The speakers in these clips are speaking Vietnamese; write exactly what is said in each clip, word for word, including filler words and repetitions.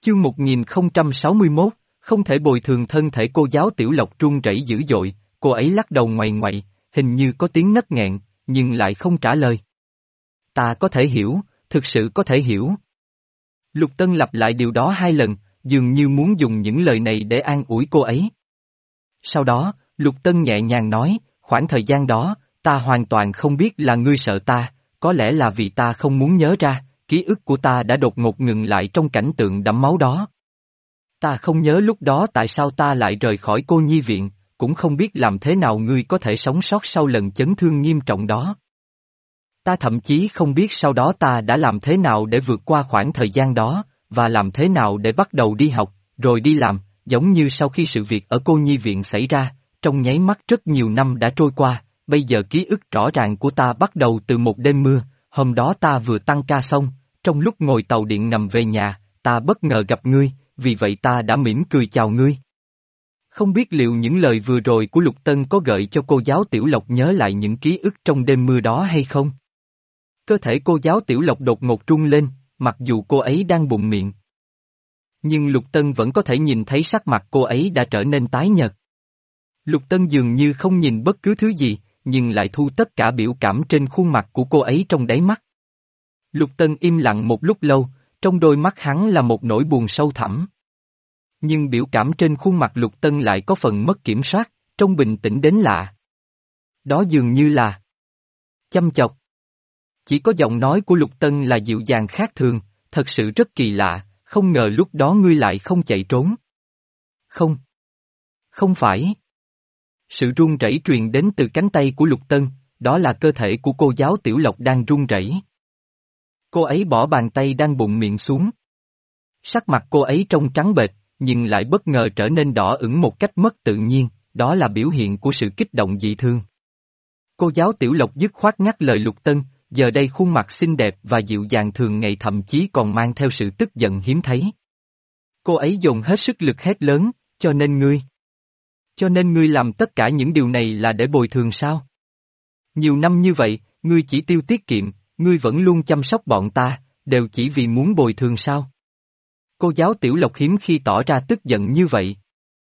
Chương một nghìn không trăm sáu mươi mốt, không thể bồi thường. Thân thể cô giáo Tiểu Lộc run rẩy dữ dội, cô ấy lắc đầu ngoại ngoại, hình như có tiếng nấc nghẹn, nhưng lại không trả lời. Ta có thể hiểu, thực sự có thể hiểu. Lục Tân lặp lại điều đó hai lần, dường như muốn dùng những lời này để an ủi cô ấy. Sau đó, Lục Tân nhẹ nhàng nói, khoảng thời gian đó, ta hoàn toàn không biết là ngươi sợ ta, có lẽ là vì ta không muốn nhớ ra, ký ức của ta đã đột ngột ngừng lại trong cảnh tượng đẫm máu đó. Ta không nhớ lúc đó tại sao ta lại rời khỏi cô nhi viện, cũng không biết làm thế nào ngươi có thể sống sót sau lần chấn thương nghiêm trọng đó. Ta thậm chí không biết sau đó ta đã làm thế nào để vượt qua khoảng thời gian đó, và làm thế nào để bắt đầu đi học, rồi đi làm, giống như sau khi sự việc ở cô nhi viện xảy ra, trong nháy mắt rất nhiều năm đã trôi qua, bây giờ ký ức rõ ràng của ta bắt đầu từ một đêm mưa, hôm đó ta vừa tăng ca xong, trong lúc ngồi tàu điện ngầm về nhà, ta bất ngờ gặp ngươi, vì vậy ta đã mỉm cười chào ngươi. Không biết liệu những lời vừa rồi của Lục Tân có gợi cho cô giáo Tiểu Lộc nhớ lại những ký ức trong đêm mưa đó hay không? Cơ thể cô giáo Tiểu Lộc đột ngột rung lên, mặc dù cô ấy đang bụng miệng. Nhưng Lục Tân vẫn có thể nhìn thấy sắc mặt cô ấy đã trở nên tái nhợt. Lục Tân dường như không nhìn bất cứ thứ gì, nhưng lại thu tất cả biểu cảm trên khuôn mặt của cô ấy trong đáy mắt. Lục Tân im lặng một lúc lâu, trong đôi mắt hắn là một nỗi buồn sâu thẳm. Nhưng biểu cảm trên khuôn mặt Lục Tân lại có phần mất kiểm soát, trông bình tĩnh đến lạ. Đó dường như là chăm chọc. Chỉ có giọng nói của Lục Tân là dịu dàng khác thường, thật sự rất kỳ lạ, không ngờ lúc đó ngươi lại không chạy trốn. Không. Không phải. Sự run rẩy truyền đến từ cánh tay của Lục Tân, đó là cơ thể của cô giáo Tiểu Lộc đang run rẩy. Cô ấy bỏ bàn tay đang bụng miệng xuống. Sắc mặt cô ấy trông trắng bệch, nhưng lại bất ngờ trở nên đỏ ửng một cách mất tự nhiên, đó là biểu hiện của sự kích động dị thương. Cô giáo Tiểu Lộc dứt khoát ngắt lời Lục Tân, giờ đây khuôn mặt xinh đẹp và dịu dàng thường ngày thậm chí còn mang theo sự tức giận hiếm thấy. Cô ấy dồn hết sức lực hét lớn, cho nên ngươi. Cho nên ngươi làm tất cả những điều này là để bồi thường sao? Nhiều năm như vậy, ngươi chỉ tiêu tiết kiệm, ngươi vẫn luôn chăm sóc bọn ta, đều chỉ vì muốn bồi thường sao? Cô giáo Tiểu Lộc hiếm khi tỏ ra tức giận như vậy.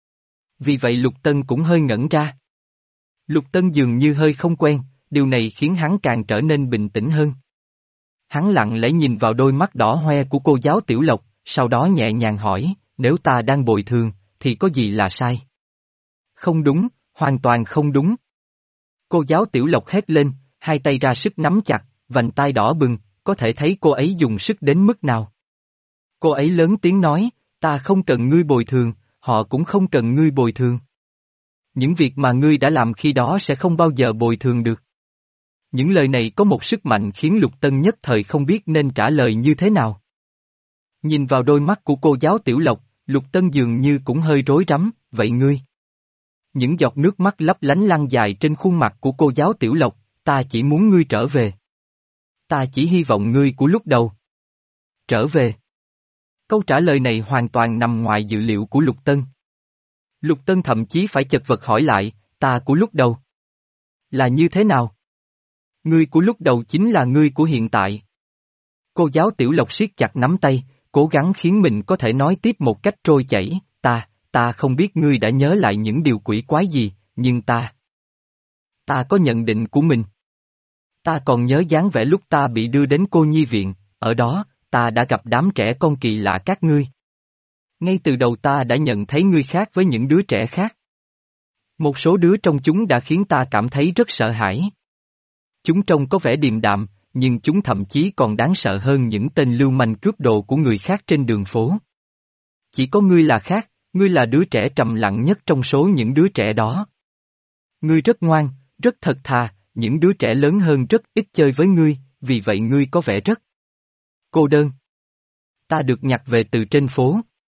Vì vậy Lục Tân cũng hơi ngẩn ra. Lục Tân dường như hơi không quen, điều này khiến hắn càng trở nên bình tĩnh hơn. Hắn lặng lẽ nhìn vào đôi mắt đỏ hoe của cô giáo Tiểu Lộc, sau đó nhẹ nhàng hỏi, nếu ta đang bồi thường, thì có gì là sai? Không đúng, hoàn toàn không đúng. Cô giáo Tiểu Lộc hét lên, hai tay ra sức nắm chặt, vành tai đỏ bừng, có thể thấy cô ấy dùng sức đến mức nào. Cô ấy lớn tiếng nói, ta không cần ngươi bồi thường, họ cũng không cần ngươi bồi thường. Những việc mà ngươi đã làm khi đó sẽ không bao giờ bồi thường được. Những lời này có một sức mạnh khiến Lục Tân nhất thời không biết nên trả lời như thế nào. Nhìn vào đôi mắt của cô giáo Tiểu Lộc, Lục Tân dường như cũng hơi rối rắm, vậy ngươi? Những giọt nước mắt lấp lánh lăn dài trên khuôn mặt của cô giáo Tiểu Lộc, ta chỉ muốn ngươi trở về. Ta chỉ hy vọng ngươi của lúc đầu. Trở về. Câu trả lời này hoàn toàn nằm ngoài dự liệu của Lục Tân. Lục Tân thậm chí phải chật vật hỏi lại, ta của lúc đầu. Là như thế nào? Ngươi của lúc đầu chính là ngươi của hiện tại. Cô giáo Tiểu Lộc siết chặt nắm tay, cố gắng khiến mình có thể nói tiếp một cách trôi chảy, ta, ta không biết ngươi đã nhớ lại những điều quỷ quái gì, nhưng ta. Ta có nhận định của mình. Ta còn nhớ dáng vẻ lúc ta bị đưa đến cô nhi viện, ở đó, ta đã gặp đám trẻ con kỳ lạ các ngươi. Ngay từ đầu ta đã nhận thấy ngươi khác với những đứa trẻ khác. Một số đứa trong chúng đã khiến ta cảm thấy rất sợ hãi. Chúng trông có vẻ điềm đạm, nhưng chúng thậm chí còn đáng sợ hơn những tên lưu manh cướp đồ của người khác trên đường phố. Chỉ có ngươi là khác, ngươi là đứa trẻ trầm lặng nhất trong số những đứa trẻ đó. Ngươi rất ngoan, rất thật thà, những đứa trẻ lớn hơn rất ít chơi với ngươi, vì vậy ngươi có vẻ rất cô đơn. Ta được nhặt về từ trên phố.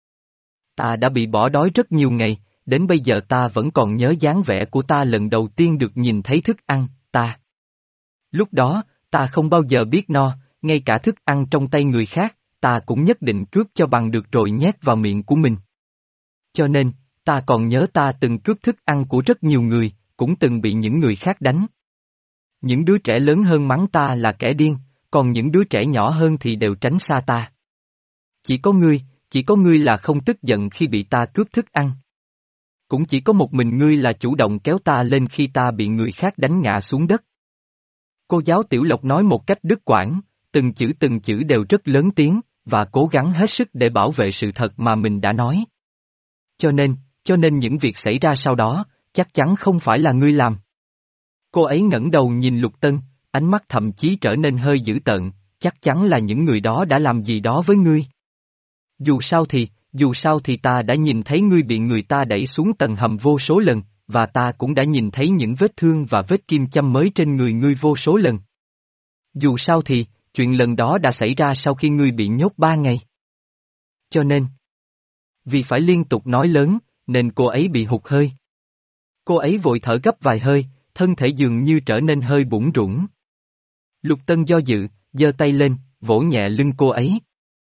Ta đã bị bỏ đói rất nhiều ngày, đến bây giờ ta vẫn còn nhớ dáng vẻ của ta lần đầu tiên được nhìn thấy thức ăn, ta. Lúc đó, ta không bao giờ biết no, ngay cả thức ăn trong tay người khác, ta cũng nhất định cướp cho bằng được rồi nhét vào miệng của mình. Cho nên, ta còn nhớ ta từng cướp thức ăn của rất nhiều người, cũng từng bị những người khác đánh. Những đứa trẻ lớn hơn mắng ta là kẻ điên, còn những đứa trẻ nhỏ hơn thì đều tránh xa ta. Chỉ có ngươi, chỉ có ngươi là không tức giận khi bị ta cướp thức ăn. Cũng chỉ có một mình ngươi là chủ động kéo ta lên khi ta bị người khác đánh ngã xuống đất. Cô giáo Tiểu Lộc nói một cách đứt quãng, từng chữ từng chữ đều rất lớn tiếng, và cố gắng hết sức để bảo vệ sự thật mà mình đã nói. Cho nên, cho nên những việc xảy ra sau đó, chắc chắn không phải là ngươi làm. Cô ấy ngẩng đầu nhìn Lục Tân, ánh mắt thậm chí trở nên hơi dữ tợn, chắc chắn là những người đó đã làm gì đó với ngươi. Dù sao thì, dù sao thì ta đã nhìn thấy ngươi bị người ta đẩy xuống tầng hầm vô số lần, và ta cũng đã nhìn thấy những vết thương và vết kim châm mới trên người ngươi vô số lần. Dù sao thì, chuyện lần đó đã xảy ra sau khi ngươi bị nhốt ba ngày. Cho nên, vì phải liên tục nói lớn, nên cô ấy bị hụt hơi. Cô ấy vội thở gấp vài hơi, thân thể dường như trở nên hơi bủn rủn. Lục Tân do dự, giơ tay lên, vỗ nhẹ lưng cô ấy.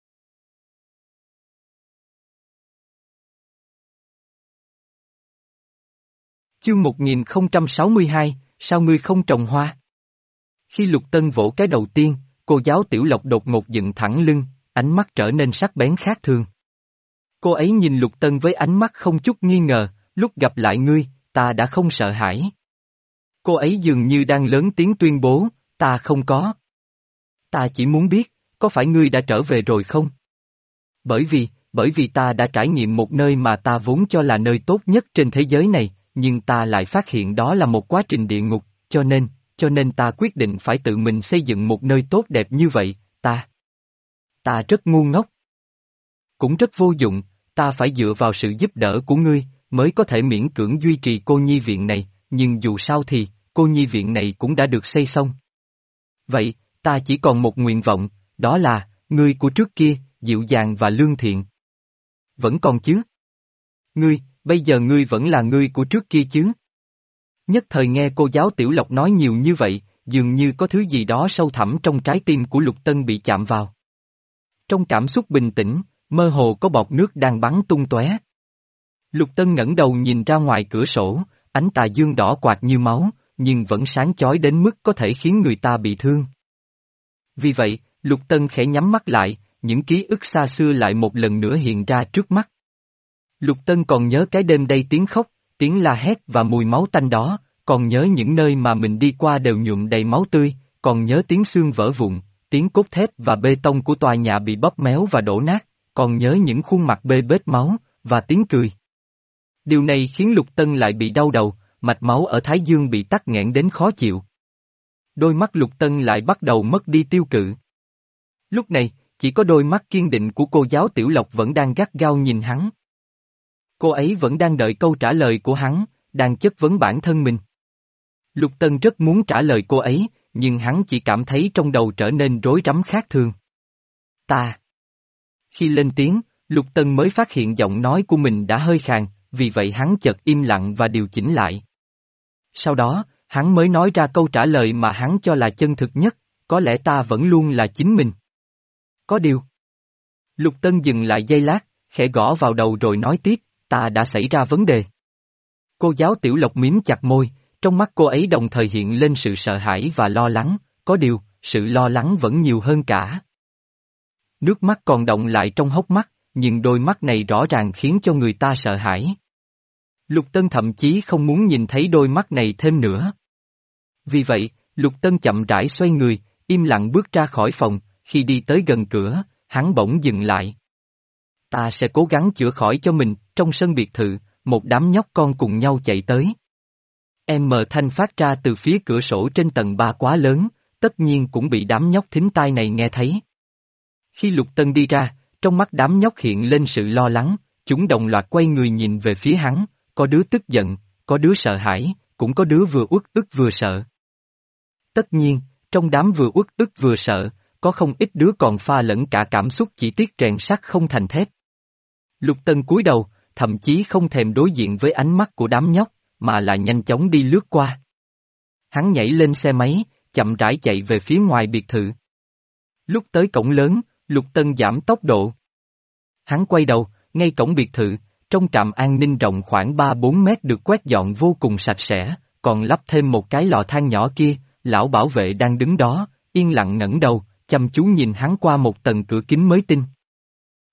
Chương một nghìn không trăm sáu mươi hai, sao ngươi không trồng hoa? Khi Lục Tân vỗ cái đầu tiên, cô giáo Tiểu Lộc đột ngột dựng thẳng lưng, ánh mắt trở nên sắc bén khác thường. Cô ấy nhìn Lục Tân với ánh mắt không chút nghi ngờ, lúc gặp lại ngươi, ta đã không sợ hãi. Cô ấy dường như đang lớn tiếng tuyên bố, ta không có. Ta chỉ muốn biết, có phải ngươi đã trở về rồi không? Bởi vì, bởi vì ta đã trải nghiệm một nơi mà ta vốn cho là nơi tốt nhất trên thế giới này, nhưng ta lại phát hiện đó là một quá trình địa ngục, cho nên, cho nên ta quyết định phải tự mình xây dựng một nơi tốt đẹp như vậy, ta. Ta rất ngu ngốc. Cũng rất vô dụng, ta phải dựa vào sự giúp đỡ của ngươi, mới có thể miễn cưỡng duy trì cô nhi viện này, nhưng dù sao thì, cô nhi viện này cũng đã được xây xong. Vậy, ta chỉ còn một nguyện vọng, đó là, ngươi của trước kia, dịu dàng và lương thiện. Vẫn còn chứ? Ngươi, bây giờ ngươi vẫn là ngươi của trước kia chứ? Nhất thời nghe cô giáo Tiểu Lộc nói nhiều như vậy, dường như có thứ gì đó sâu thẳm trong trái tim của Lục Tân bị chạm vào. Trong cảm xúc bình tĩnh, mơ hồ có bọt nước đang bắn tung tóe. Lục Tân ngẩng đầu nhìn ra ngoài cửa sổ, ánh tà dương đỏ quạt như máu, nhưng vẫn sáng chói đến mức có thể khiến người ta bị thương. Vì vậy, Lục Tân khẽ nhắm mắt lại, những ký ức xa xưa lại một lần nữa hiện ra trước mắt. Lục Tân còn nhớ cái đêm đầy tiếng khóc, tiếng la hét và mùi máu tanh đó, còn nhớ những nơi mà mình đi qua đều nhuộm đầy máu tươi, còn nhớ tiếng xương vỡ vụn, tiếng cốt thép và bê tông của tòa nhà bị bóp méo và đổ nát, còn nhớ những khuôn mặt bê bết máu, và tiếng cười. Điều này khiến Lục Tân lại bị đau đầu, mạch máu ở Thái Dương bị tắc nghẽn đến khó chịu. Đôi mắt Lục Tân lại bắt đầu mất đi tiêu cự. Lúc này, chỉ có đôi mắt kiên định của cô giáo Tiểu Lộc vẫn đang gắt gao nhìn hắn. Cô ấy vẫn đang đợi câu trả lời của hắn, đang chất vấn bản thân mình. Lục Tân rất muốn trả lời cô ấy, nhưng hắn chỉ cảm thấy trong đầu trở nên rối rắm khác thường. Ta. Khi lên tiếng, Lục Tân mới phát hiện giọng nói của mình đã hơi khàn, vì vậy hắn chợt im lặng và điều chỉnh lại. Sau đó, hắn mới nói ra câu trả lời mà hắn cho là chân thực nhất, có lẽ ta vẫn luôn là chính mình. Có điều. Lục Tân dừng lại giây lát, khẽ gõ vào đầu rồi nói tiếp, ta đã xảy ra vấn đề. Cô giáo Tiểu Lộc mím chặt môi, trong mắt cô ấy đồng thời hiện lên sự sợ hãi và lo lắng, có điều, sự lo lắng vẫn nhiều hơn cả. Nước mắt còn đọng lại trong hốc mắt, nhưng đôi mắt này rõ ràng khiến cho người ta sợ hãi. Lục Tân thậm chí không muốn nhìn thấy đôi mắt này thêm nữa. Vì vậy, Lục Tân chậm rãi xoay người, im lặng bước ra khỏi phòng, khi đi tới gần cửa, hắn bỗng dừng lại. Ta sẽ cố gắng chữa khỏi cho mình, trong sân biệt thự, một đám nhóc con cùng nhau chạy tới. Em mờ thanh phát ra từ phía cửa sổ trên tầng ba quá lớn, tất nhiên cũng bị đám nhóc thính tai này nghe thấy. Khi Lục Tân đi ra, trong mắt đám nhóc hiện lên sự lo lắng, chúng đồng loạt quay người nhìn về phía hắn, có đứa tức giận, có đứa sợ hãi, cũng có đứa vừa uất ức vừa sợ. Tất nhiên, trong đám vừa uất ức vừa sợ, có không ít đứa còn pha lẫn cả cảm xúc chỉ tiếc rèn sắt không thành thép. Lục Tân cúi đầu, thậm chí không thèm đối diện với ánh mắt của đám nhóc, mà là nhanh chóng đi lướt qua. Hắn nhảy lên xe máy, chậm rãi chạy về phía ngoài biệt thự. Lúc tới cổng lớn, Lục Tân giảm tốc độ. Hắn quay đầu, ngay cổng biệt thự, trong trạm an ninh rộng khoảng ba bốn mét được quét dọn vô cùng sạch sẽ, còn lắp thêm một cái lò than nhỏ kia, lão bảo vệ đang đứng đó, yên lặng ngẩng đầu, chăm chú nhìn hắn qua một tầng cửa kính mới tinh.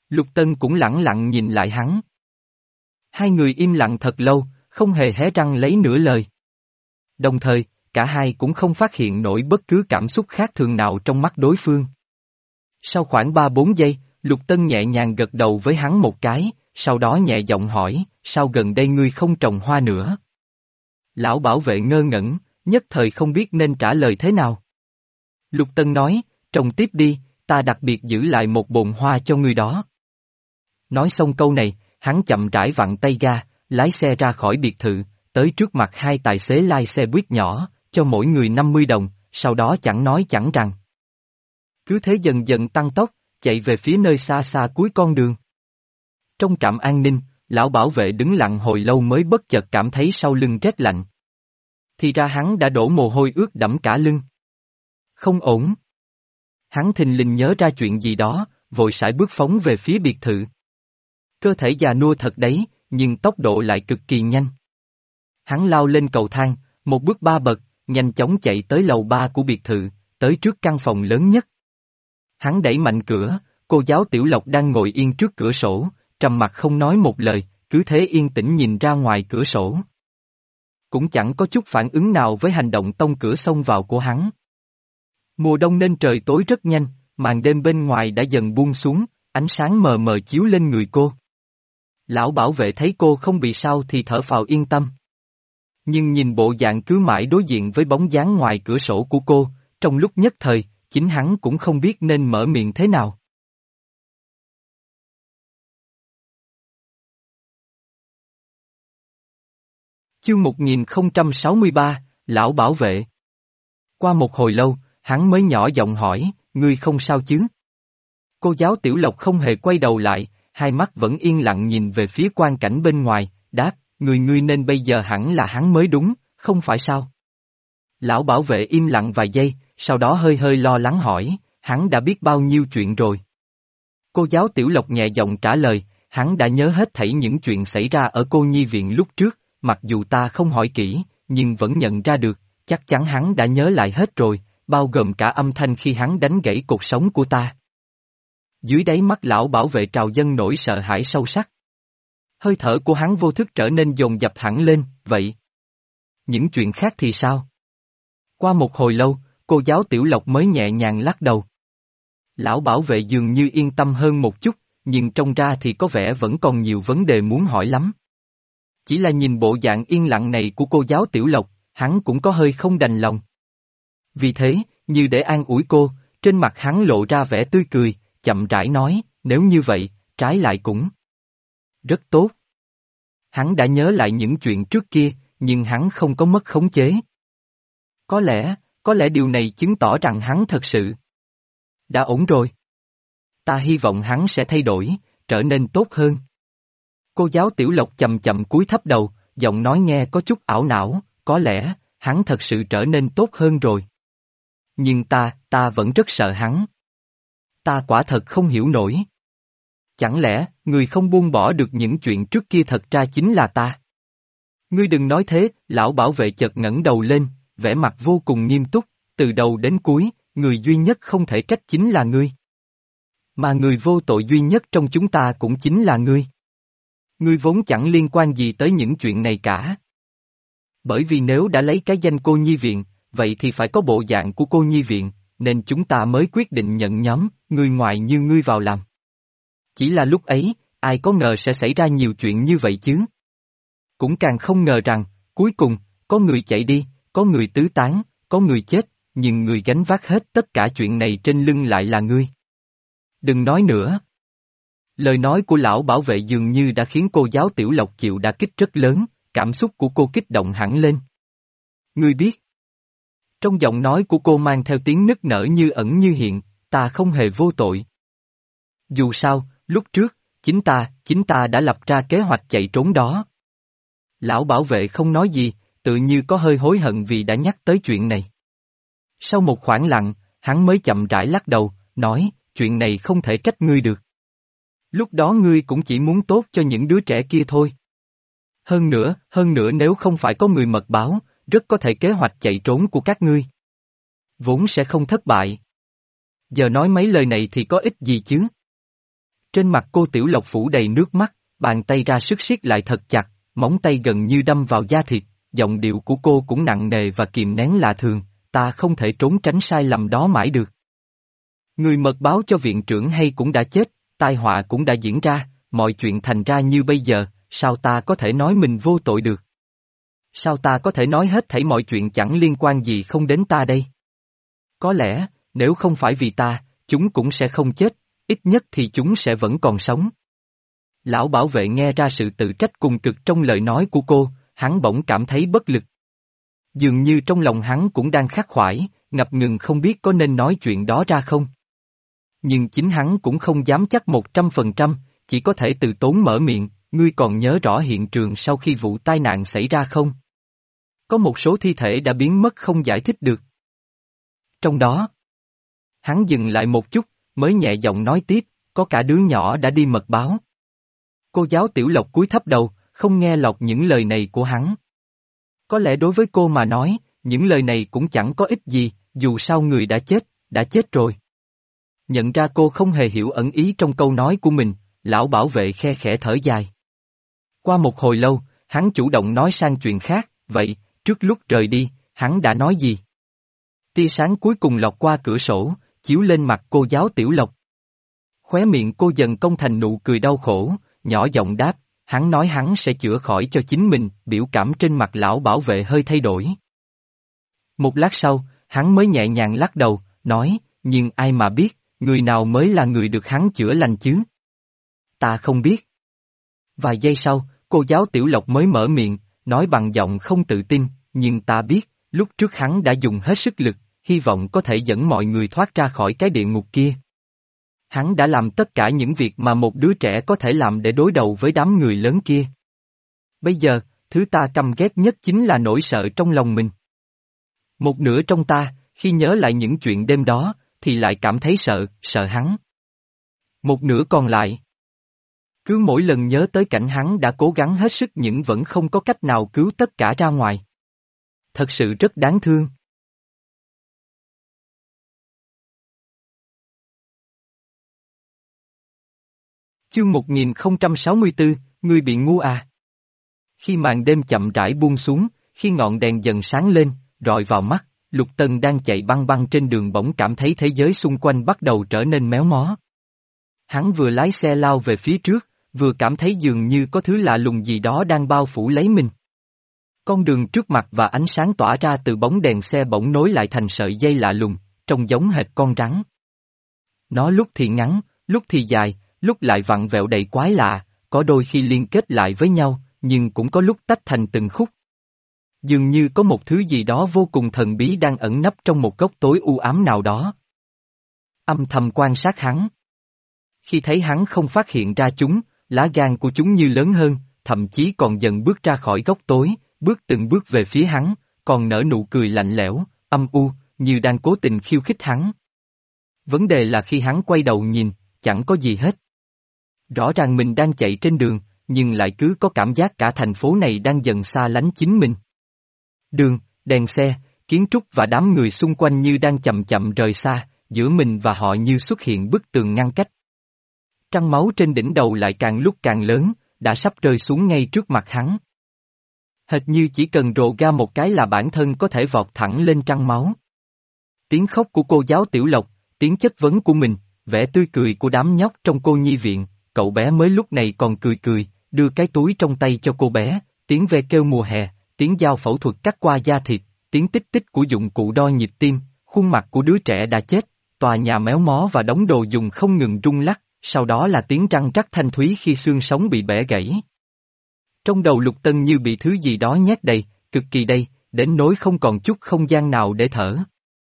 Lục Tân cũng lẳng lặng nhìn lại hắn. Hai người im lặng thật lâu, không hề hé răng lấy nửa lời. Đồng thời, cả hai cũng không phát hiện nổi bất cứ cảm xúc khác thường nào trong mắt đối phương. Sau khoảng ba bốn giây, Lục Tân nhẹ nhàng gật đầu với hắn một cái, sau đó nhẹ giọng hỏi, sao gần đây ngươi không trồng hoa nữa? Lão bảo vệ ngơ ngẩn, nhất thời không biết nên trả lời thế nào. Lục Tân nói, trồng tiếp đi, ta đặc biệt giữ lại một bồn hoa cho ngươi đó. Nói xong câu này, hắn chậm rãi vặn tay ga, lái xe ra khỏi biệt thự, tới trước mặt hai tài xế lai xe buýt nhỏ, cho mỗi người năm mươi đồng, sau đó chẳng nói chẳng rằng. Cứ thế dần dần tăng tốc, chạy về phía nơi xa xa cuối con đường. Trong trạm an ninh, lão bảo vệ đứng lặng hồi lâu mới bất chợt cảm thấy sau lưng rét lạnh. Thì ra hắn đã đổ mồ hôi ướt đẫm cả lưng. Không ổn. Hắn thình lình nhớ ra chuyện gì đó, vội sải bước phóng về phía biệt thự. Cơ thể già nua thật đấy, nhưng tốc độ lại cực kỳ nhanh. Hắn lao lên cầu thang, một bước ba bậc, nhanh chóng chạy tới lầu ba của biệt thự, tới trước căn phòng lớn nhất. Hắn đẩy mạnh cửa, cô giáo Tiểu Lộc đang ngồi yên trước cửa sổ, trầm mặt không nói một lời, cứ thế yên tĩnh nhìn ra ngoài cửa sổ. Cũng chẳng có chút phản ứng nào với hành động tông cửa xông vào của hắn. Mùa đông nên trời tối rất nhanh, màn đêm bên ngoài đã dần buông xuống, ánh sáng mờ mờ chiếu lên người cô. Lão bảo vệ thấy cô không bị sao thì thở phào yên tâm. Nhưng nhìn bộ dạng cứ mãi đối diện với bóng dáng ngoài cửa sổ của cô, trong lúc nhất thời, chính hắn cũng không biết nên mở miệng thế nào. Chương một nghìn không trăm sáu mươi ba, Lão Bảo Vệ. Qua một hồi lâu, hắn mới nhỏ giọng hỏi, ngươi không sao chứ? Cô giáo Tiểu Lộc không hề quay đầu lại, hai mắt vẫn yên lặng nhìn về phía quang cảnh bên ngoài, đáp, người ngươi nên bây giờ hẳn là hắn mới đúng, không phải sao? Lão Bảo Vệ im lặng vài giây, sau đó hơi hơi lo lắng hỏi, hắn đã biết bao nhiêu chuyện rồi? Cô giáo Tiểu Lộc nhẹ giọng trả lời, hắn đã nhớ hết thảy những chuyện xảy ra ở cô nhi viện lúc trước, mặc dù ta không hỏi kỹ, nhưng vẫn nhận ra được, chắc chắn hắn đã nhớ lại hết rồi, bao gồm cả âm thanh khi hắn đánh gãy cột sống của ta. Dưới đáy mắt lão bảo vệ trào dâng nỗi sợ hãi sâu sắc. Hơi thở của hắn vô thức trở nên dồn dập hẳn lên, vậy. Những chuyện khác thì sao? Qua một hồi lâu, cô giáo Tiểu Lộc mới nhẹ nhàng lắc đầu. Lão bảo vệ dường như yên tâm hơn một chút, nhưng trông ra thì có vẻ vẫn còn nhiều vấn đề muốn hỏi lắm. Chỉ là nhìn bộ dạng yên lặng này của cô giáo Tiểu Lộc, hắn cũng có hơi không đành lòng. Vì thế, như để an ủi cô, trên mặt hắn lộ ra vẻ tươi cười, chậm rãi nói, nếu như vậy, trái lại cũng rất tốt. Hắn đã nhớ lại những chuyện trước kia, nhưng hắn không có mất khống chế. Có lẽ, có lẽ điều này chứng tỏ rằng hắn thật sự đã ổn rồi. Ta hy vọng hắn sẽ thay đổi, trở nên tốt hơn. Cô giáo Tiểu Lộc chậm chậm cúi thấp đầu, giọng nói nghe có chút ảo não, có lẽ, hắn thật sự trở nên tốt hơn rồi. Nhưng ta, ta vẫn rất sợ hắn. Ta quả thật không hiểu nổi. Chẳng lẽ, người không buông bỏ được những chuyện trước kia thật ra chính là ta? Ngươi đừng nói thế, lão bảo vệ chợt ngẩng đầu lên, vẻ mặt vô cùng nghiêm túc, từ đầu đến cuối, người duy nhất không thể trách chính là ngươi. Mà người vô tội duy nhất trong chúng ta cũng chính là ngươi. Ngươi vốn chẳng liên quan gì tới những chuyện này cả. Bởi vì nếu đã lấy cái danh cô nhi viện, vậy thì phải có bộ dạng của cô nhi viện, nên chúng ta mới quyết định nhận nhóm, người ngoài như ngươi vào làm. Chỉ là lúc ấy, ai có ngờ sẽ xảy ra nhiều chuyện như vậy chứ? Cũng càng không ngờ rằng, cuối cùng, có người chạy đi, có người tứ tán, có người chết, nhưng người gánh vác hết tất cả chuyện này trên lưng lại là ngươi. Đừng nói nữa. Lời nói của lão bảo vệ dường như đã khiến cô giáo Tiểu Lộc chịu đả kích rất lớn, cảm xúc của cô kích động hẳn lên. Ngươi biết. Trong giọng nói của cô mang theo tiếng nức nở như ẩn như hiện, ta không hề vô tội. Dù sao, lúc trước, chính ta, chính ta đã lập ra kế hoạch chạy trốn đó. Lão bảo vệ không nói gì, tự như có hơi hối hận vì đã nhắc tới chuyện này. Sau một khoảng lặng, hắn mới chậm rãi lắc đầu, nói, chuyện này không thể trách ngươi được. Lúc đó ngươi cũng chỉ muốn tốt cho những đứa trẻ kia thôi. Hơn nữa, hơn nữa nếu không phải có người mật báo, rất có thể kế hoạch chạy trốn của các ngươi vốn sẽ không thất bại. Giờ nói mấy lời này thì có ích gì chứ? Trên mặt cô Tiểu Lộc phủ đầy nước mắt, bàn tay ra sức siết lại thật chặt, móng tay gần như đâm vào da thịt, giọng điệu của cô cũng nặng nề và kìm nén lạ thường, ta không thể trốn tránh sai lầm đó mãi được. Người mật báo cho viện trưởng hay cũng đã chết, tai họa cũng đã diễn ra, mọi chuyện thành ra như bây giờ, sao ta có thể nói mình vô tội được? Sao ta có thể nói hết thảy mọi chuyện chẳng liên quan gì không đến ta đây? Có lẽ, nếu không phải vì ta, chúng cũng sẽ không chết, ít nhất thì chúng sẽ vẫn còn sống. Lão bảo vệ nghe ra sự tự trách cùng cực trong lời nói của cô, hắn bỗng cảm thấy bất lực. Dường như trong lòng hắn cũng đang khắc khoải, ngập ngừng không biết có nên nói chuyện đó ra không. Nhưng chính hắn cũng không dám chắc một trăm phần trăm, chỉ có thể từ tốn mở miệng, ngươi còn nhớ rõ hiện trường sau khi vụ tai nạn xảy ra không? Có một số thi thể đã biến mất không giải thích được. Trong đó, hắn dừng lại một chút, mới nhẹ giọng nói tiếp, có cả đứa nhỏ đã đi mật báo. Cô giáo Tiểu Lộc cúi thấp đầu, không nghe lọt những lời này của hắn. Có lẽ đối với cô mà nói, những lời này cũng chẳng có ích gì, dù sao người đã chết, đã chết rồi. Nhận ra cô không hề hiểu ẩn ý trong câu nói của mình, lão bảo vệ khe khẽ thở dài. Qua một hồi lâu, hắn chủ động nói sang chuyện khác, vậy, trước lúc rời đi, hắn đã nói gì? Tia sáng cuối cùng lọt qua cửa sổ, chiếu lên mặt cô giáo Tiểu Lộc. Khóe miệng cô dần cong thành nụ cười đau khổ, nhỏ giọng đáp, hắn nói hắn sẽ chữa khỏi cho chính mình, biểu cảm trên mặt lão bảo vệ hơi thay đổi. Một lát sau, hắn mới nhẹ nhàng lắc đầu, nói, nhưng ai mà biết, người nào mới là người được hắn chữa lành chứ? Ta không biết. Vài giây sau, cô giáo Tiểu Lộc mới mở miệng, nói bằng giọng không tự tin, nhưng ta biết, lúc trước hắn đã dùng hết sức lực, hy vọng có thể dẫn mọi người thoát ra khỏi cái địa ngục kia. Hắn đã làm tất cả những việc mà một đứa trẻ có thể làm để đối đầu với đám người lớn kia. Bây giờ, thứ ta căm ghét nhất chính là nỗi sợ trong lòng mình. Một nửa trong ta, khi nhớ lại những chuyện đêm đó, thì lại cảm thấy sợ, sợ hắn. Một nửa còn lại. Cứ mỗi lần nhớ tới cảnh hắn đã cố gắng hết sức nhưng vẫn không có cách nào cứu tất cả ra ngoài. Thật sự rất đáng thương. Chương một nghìn không trăm sáu mươi tư, ngươi bị ngu à? Khi màn đêm chậm rãi buông xuống, khi ngọn đèn dần sáng lên, rọi vào mắt, Lục Tân đang chạy băng băng trên đường bỗng cảm thấy thế giới xung quanh bắt đầu trở nên méo mó. Hắn vừa lái xe lao về phía trước, vừa cảm thấy dường như có thứ lạ lùng gì đó đang bao phủ lấy mình. Con đường trước mặt và ánh sáng tỏa ra từ bóng đèn xe bỗng nối lại thành sợi dây lạ lùng, trông giống hệt con rắn. Nó lúc thì ngắn, lúc thì dài, lúc lại vặn vẹo đầy quái lạ, có đôi khi liên kết lại với nhau, nhưng cũng có lúc tách thành từng khúc. Dường như có một thứ gì đó vô cùng thần bí đang ẩn nấp trong một góc tối u ám nào đó. Âm thầm quan sát hắn. Khi thấy hắn không phát hiện ra chúng, lá gan của chúng như lớn hơn, thậm chí còn dần bước ra khỏi góc tối, bước từng bước về phía hắn, còn nở nụ cười lạnh lẽo, âm u, như đang cố tình khiêu khích hắn. Vấn đề là khi hắn quay đầu nhìn, chẳng có gì hết. Rõ ràng mình đang chạy trên đường, nhưng lại cứ có cảm giác cả thành phố này đang dần xa lánh chính mình. Đường, đèn xe, kiến trúc và đám người xung quanh như đang chậm chậm rời xa, giữa mình và họ như xuất hiện bức tường ngăn cách. Trăng máu trên đỉnh đầu lại càng lúc càng lớn, đã sắp rơi xuống ngay trước mặt hắn. Hệt như chỉ cần rồ ga một cái là bản thân có thể vọt thẳng lên trăng máu. Tiếng khóc của cô giáo Tiểu Lộc, tiếng chất vấn của mình, vẻ tươi cười của đám nhóc trong cô nhi viện, cậu bé mới lúc này còn cười cười, đưa cái túi trong tay cho cô bé, tiếng ve kêu mùa hè, tiếng dao phẫu thuật cắt qua da thịt, tiếng tích tích của dụng cụ đo nhịp tim, khuôn mặt của đứa trẻ đã chết, tòa nhà méo mó và đống đồ dùng không ngừng rung lắc, sau đó là tiếng răng rắc thanh thúy khi xương sống bị bẻ gãy. Trong đầu Lục Tân như bị thứ gì đó nhét đầy, cực kỳ đầy, đến nỗi không còn chút không gian nào để thở.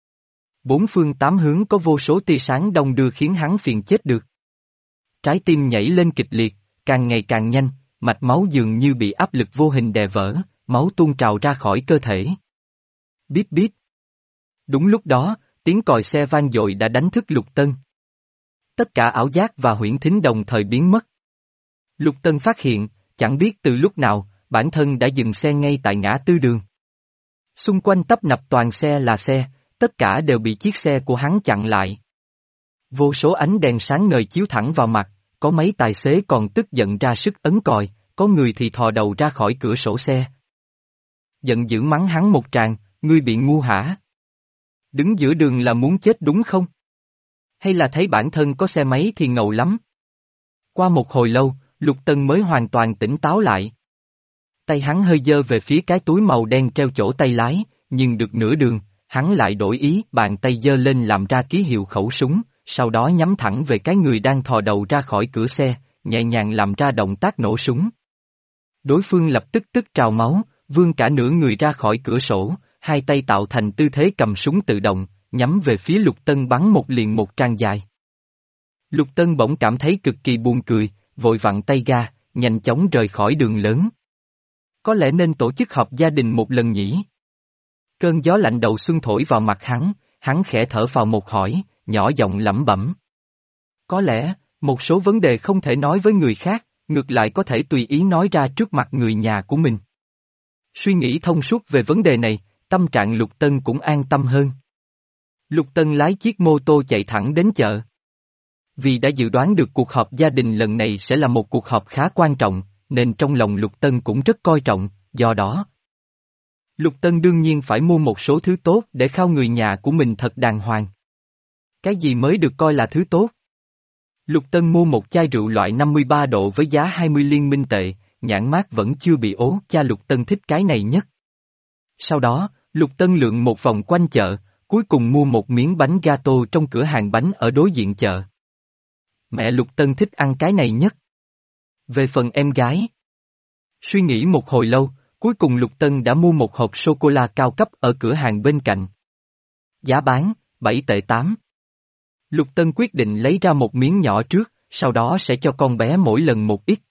Bốn phương tám hướng có vô số tia sáng đông đưa khiến hắn phiền chết được. Trái tim nhảy lên kịch liệt, càng ngày càng nhanh, mạch máu dường như bị áp lực vô hình đè vỡ, máu tuôn trào ra khỏi cơ thể. Bíp bíp. Đúng lúc đó, tiếng còi xe vang dội đã đánh thức Lục Tân. Tất cả ảo giác và huyễn thính đồng thời biến mất. Lục Tân phát hiện, chẳng biết từ lúc nào, bản thân đã dừng xe ngay tại ngã tư đường. Xung quanh tấp nập toàn xe là xe, tất cả đều bị chiếc xe của hắn chặn lại. Vô số ánh đèn sáng ngời chiếu thẳng vào mặt, có mấy tài xế còn tức giận ra sức ấn còi, có người thì thò đầu ra khỏi cửa sổ xe. Giận dữ mắng hắn một tràng, ngươi bị ngu hả? Đứng giữa đường là muốn chết đúng không? Hay là thấy bản thân có xe máy thì ngầu lắm? Qua một hồi lâu, Lục Tân mới hoàn toàn tỉnh táo lại. Tay hắn hơi giơ về phía cái túi màu đen treo chỗ tay lái, nhưng được nửa đường, hắn lại đổi ý, bàn tay giơ lên làm ra ký hiệu khẩu súng, sau đó nhắm thẳng về cái người đang thò đầu ra khỏi cửa xe, nhẹ nhàng làm ra động tác nổ súng. Đối phương lập tức tức trào máu, vươn cả nửa người ra khỏi cửa sổ, hai tay tạo thành tư thế cầm súng tự động, nhắm về phía Lục Tân bắn một liền một tràng dài. Lục Tân bỗng cảm thấy cực kỳ buồn cười, vội vặn tay ga, nhanh chóng rời khỏi đường lớn. Có lẽ nên tổ chức họp gia đình một lần nhỉ? Cơn gió lạnh đầu xuân thổi vào mặt hắn, hắn khẽ thở vào một hỏi, nhỏ giọng lẩm bẩm. Có lẽ, một số vấn đề không thể nói với người khác, ngược lại có thể tùy ý nói ra trước mặt người nhà của mình. Suy nghĩ thông suốt về vấn đề này, tâm trạng Lục Tân cũng an tâm hơn. Lục Tân lái chiếc mô tô chạy thẳng đến chợ. Vì đã dự đoán được cuộc họp gia đình lần này sẽ là một cuộc họp khá quan trọng, nên trong lòng Lục Tân cũng rất coi trọng, do đó. Lục Tân đương nhiên phải mua một số thứ tốt để khao người nhà của mình thật đàng hoàng. Cái gì mới được coi là thứ tốt? Lục Tân mua một chai rượu loại năm mươi ba độ với giá hai mươi liên minh tệ, nhãn mác vẫn chưa bị ố, cha Lục Tân thích cái này nhất. Sau đó, Lục Tân lượn một vòng quanh chợ, cuối cùng mua một miếng bánh gato trong cửa hàng bánh ở đối diện chợ. Mẹ Lục Tân thích ăn cái này nhất. Về phần em gái. Suy nghĩ một hồi lâu, cuối cùng Lục Tân đã mua một hộp sô-cô-la cao cấp ở cửa hàng bên cạnh. Giá bán, bảy tệ tám. Lục Tân quyết định lấy ra một miếng nhỏ trước, sau đó sẽ cho con bé mỗi lần một ít.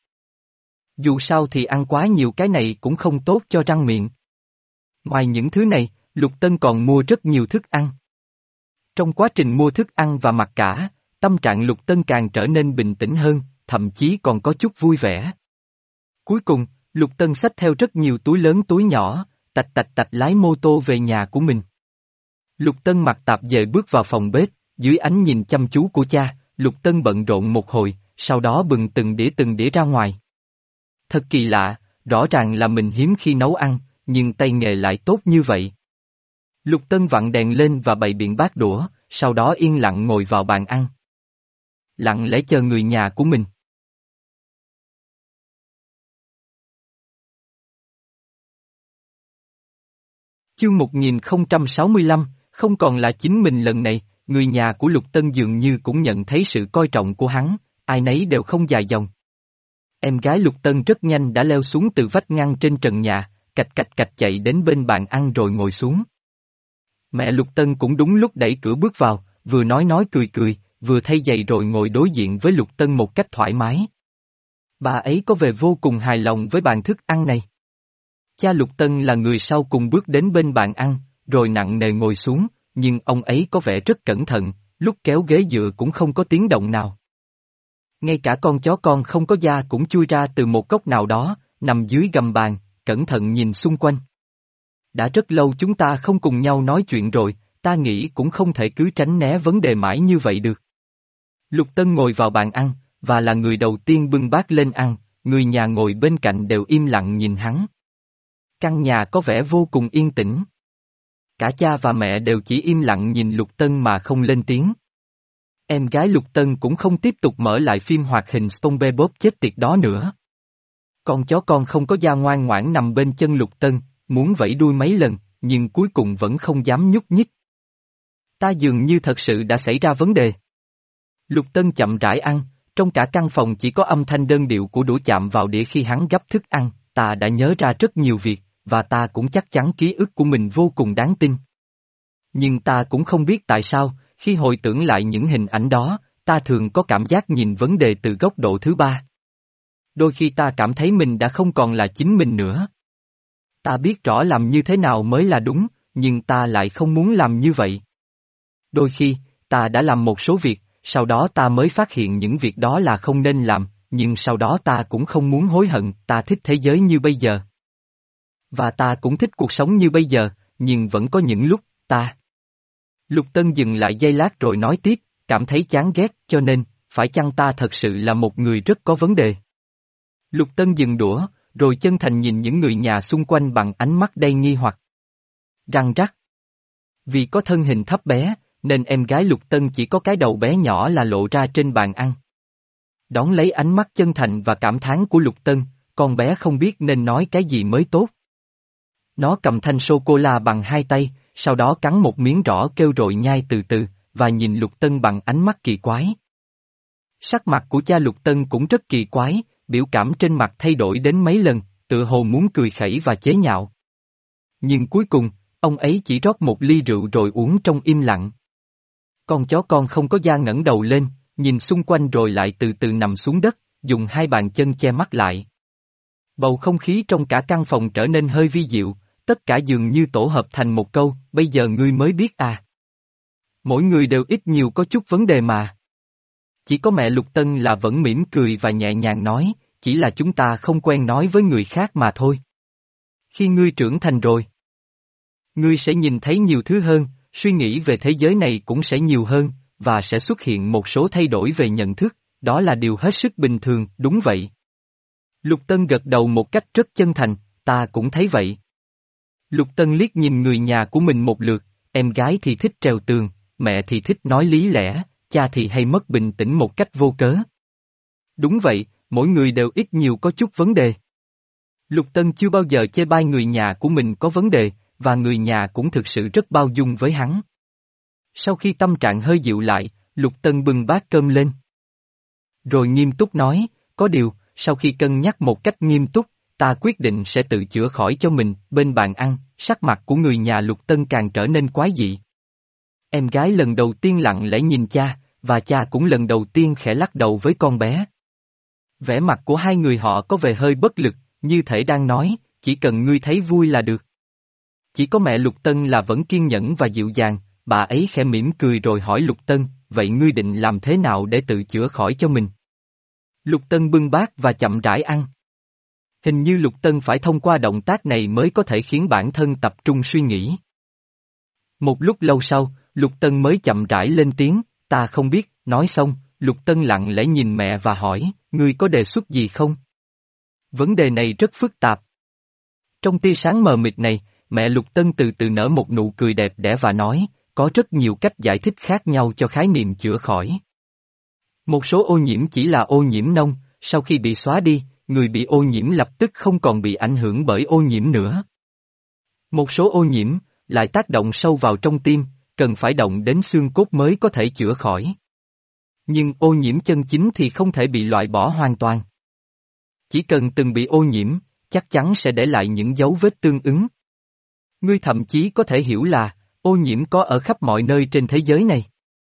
Dù sao thì ăn quá nhiều cái này cũng không tốt cho răng miệng. Ngoài những thứ này, Lục Tân còn mua rất nhiều thức ăn. Trong quá trình mua thức ăn và mặc cả, tâm trạng Lục Tân càng trở nên bình tĩnh hơn, thậm chí còn có chút vui vẻ. Cuối cùng, Lục Tân xách theo rất nhiều túi lớn túi nhỏ, tạch tạch tạch lái mô tô về nhà của mình. Lục Tân mặc tạp dề bước vào phòng bếp, dưới ánh nhìn chăm chú của cha, Lục Tân bận rộn một hồi, sau đó bừng từng đĩa từng đĩa ra ngoài. Thật kỳ lạ, rõ ràng là mình hiếm khi nấu ăn, nhưng tay nghề lại tốt như vậy. Lục Tân vặn đèn lên và bày biện bát đũa, sau đó yên lặng ngồi vào bàn ăn. Lặng lẽ chờ người nhà của mình. Chương một nghìn không trăm sáu mươi lăm, không còn là chính mình lần này, người nhà của Lục Tân dường như cũng nhận thấy sự coi trọng của hắn, ai nấy đều không dài dòng. Em gái Lục Tân rất nhanh đã leo xuống từ vách ngăn trên trần nhà, cạch cạch cạch chạy đến bên bàn ăn rồi ngồi xuống. Mẹ Lục Tân cũng đúng lúc đẩy cửa bước vào, vừa nói nói cười cười, vừa thay giày rồi ngồi đối diện với Lục Tân một cách thoải mái. Bà ấy có vẻ vô cùng hài lòng với bàn thức ăn này. Cha Lục Tân là người sau cùng bước đến bên bàn ăn, rồi nặng nề ngồi xuống, nhưng ông ấy có vẻ rất cẩn thận, lúc kéo ghế dựa cũng không có tiếng động nào. Ngay cả con chó con không có da cũng chui ra từ một góc nào đó, nằm dưới gầm bàn, cẩn thận nhìn xung quanh. Đã rất lâu chúng ta không cùng nhau nói chuyện rồi, ta nghĩ cũng không thể cứ tránh né vấn đề mãi như vậy được. Lục Tân ngồi vào bàn ăn, và là người đầu tiên bưng bát lên ăn, người nhà ngồi bên cạnh đều im lặng nhìn hắn. Căn nhà có vẻ vô cùng yên tĩnh. Cả cha và mẹ đều chỉ im lặng nhìn Lục Tân mà không lên tiếng. Em gái Lục Tân cũng không tiếp tục mở lại phim hoạt hình SpongeBob chết tiệt đó nữa. Con chó con không có da ngoan ngoãn nằm bên chân Lục Tân, muốn vẫy đuôi mấy lần, nhưng cuối cùng vẫn không dám nhúc nhích. Ta dường như thật sự đã xảy ra vấn đề. Lục Tân chậm rãi ăn, trong cả căn phòng chỉ có âm thanh đơn điệu của đũa chạm vào đĩa khi hắn gắp thức ăn, ta đã nhớ ra rất nhiều việc, và ta cũng chắc chắn ký ức của mình vô cùng đáng tin. Nhưng ta cũng không biết tại sao, khi hồi tưởng lại những hình ảnh đó, ta thường có cảm giác nhìn vấn đề từ góc độ thứ ba. Đôi khi ta cảm thấy mình đã không còn là chính mình nữa. Ta biết rõ làm như thế nào mới là đúng, nhưng ta lại không muốn làm như vậy. Đôi khi, ta đã làm một số việc, sau đó ta mới phát hiện những việc đó là không nên làm, nhưng sau đó ta cũng không muốn hối hận, ta thích thế giới như bây giờ. Và ta cũng thích cuộc sống như bây giờ, nhưng vẫn có những lúc, ta... Lục Tân dừng lại giây lát rồi nói tiếp, cảm thấy chán ghét cho nên, phải chăng ta thật sự là một người rất có vấn đề? Lục Tân dừng đũa, rồi chân thành nhìn những người nhà xung quanh bằng ánh mắt đầy nghi hoặc. Răng rắc. Vì có thân hình thấp bé, nên em gái Lục Tân chỉ có cái đầu bé nhỏ là lộ ra trên bàn ăn. Đón lấy ánh mắt chân thành và cảm thán của Lục Tân, con bé không biết nên nói cái gì mới tốt. Nó cầm thanh sô-cô-la bằng hai tay, sau đó cắn một miếng rõ kêu rồi nhai từ từ, và nhìn Lục Tân bằng ánh mắt kỳ quái. Sắc mặt của cha Lục Tân cũng rất kỳ quái, biểu cảm trên mặt thay đổi đến mấy lần, tựa hồ muốn cười khẩy và chế nhạo. Nhưng cuối cùng, ông ấy chỉ rót một ly rượu rồi uống trong im lặng. Con chó con không có da ngẩng đầu lên, nhìn xung quanh rồi lại từ từ nằm xuống đất, dùng hai bàn chân che mắt lại. Bầu không khí trong cả căn phòng trở nên hơi vi diệu, tất cả dường như tổ hợp thành một câu, bây giờ ngươi mới biết à. Mỗi người đều ít nhiều có chút vấn đề mà. Chỉ có mẹ Lục Tân là vẫn mỉm cười và nhẹ nhàng nói, chỉ là chúng ta không quen nói với người khác mà thôi. Khi ngươi trưởng thành rồi, ngươi sẽ nhìn thấy nhiều thứ hơn, suy nghĩ về thế giới này cũng sẽ nhiều hơn, và sẽ xuất hiện một số thay đổi về nhận thức, đó là điều hết sức bình thường, đúng vậy. Lục Tân gật đầu một cách rất chân thành, ta cũng thấy vậy. Lục Tân liếc nhìn người nhà của mình một lượt, em gái thì thích trèo tường, mẹ thì thích nói lý lẽ, cha thì hay mất bình tĩnh một cách vô cớ. Đúng vậy, mỗi người đều ít nhiều có chút vấn đề. Lục Tân chưa bao giờ chê bai người nhà của mình có vấn đề, và người nhà cũng thực sự rất bao dung với hắn. Sau khi tâm trạng hơi dịu lại, Lục Tân bưng bát cơm lên. Rồi nghiêm túc nói, có điều, sau khi cân nhắc một cách nghiêm túc, ta quyết định sẽ tự chữa khỏi cho mình. Bên bàn ăn, sắc mặt của người nhà Lục Tân càng trở nên quái dị. Em gái lần đầu tiên lặng lẽ nhìn cha, và cha cũng lần đầu tiên khẽ lắc đầu với con bé. Vẻ mặt của hai người họ có vẻ hơi bất lực, như thể đang nói, chỉ cần ngươi thấy vui là được. Chỉ có mẹ Lục Tân là vẫn kiên nhẫn và dịu dàng, bà ấy khẽ mỉm cười rồi hỏi Lục Tân, vậy ngươi định làm thế nào để tự chữa khỏi cho mình? Lục Tân bưng bát và chậm rãi ăn. Hình như Lục Tân phải thông qua động tác này mới có thể khiến bản thân tập trung suy nghĩ. Một lúc lâu sau, Lục Tân mới chậm rãi lên tiếng, ta không biết, nói xong, Lục Tân lặng lẽ nhìn mẹ và hỏi, ngươi có đề xuất gì không? Vấn đề này rất phức tạp. Trong tia sáng mờ mịt này, mẹ Lục Tân từ từ nở một nụ cười đẹp đẽ và nói, có rất nhiều cách giải thích khác nhau cho khái niệm chữa khỏi. Một số ô nhiễm chỉ là ô nhiễm nông, sau khi bị xóa đi, người bị ô nhiễm lập tức không còn bị ảnh hưởng bởi ô nhiễm nữa. Một số ô nhiễm lại tác động sâu vào trong tim, cần phải động đến xương cốt mới có thể chữa khỏi. Nhưng ô nhiễm chân chính thì không thể bị loại bỏ hoàn toàn. Chỉ cần từng bị ô nhiễm, chắc chắn sẽ để lại những dấu vết tương ứng. Ngươi thậm chí có thể hiểu là, ô nhiễm có ở khắp mọi nơi trên thế giới này.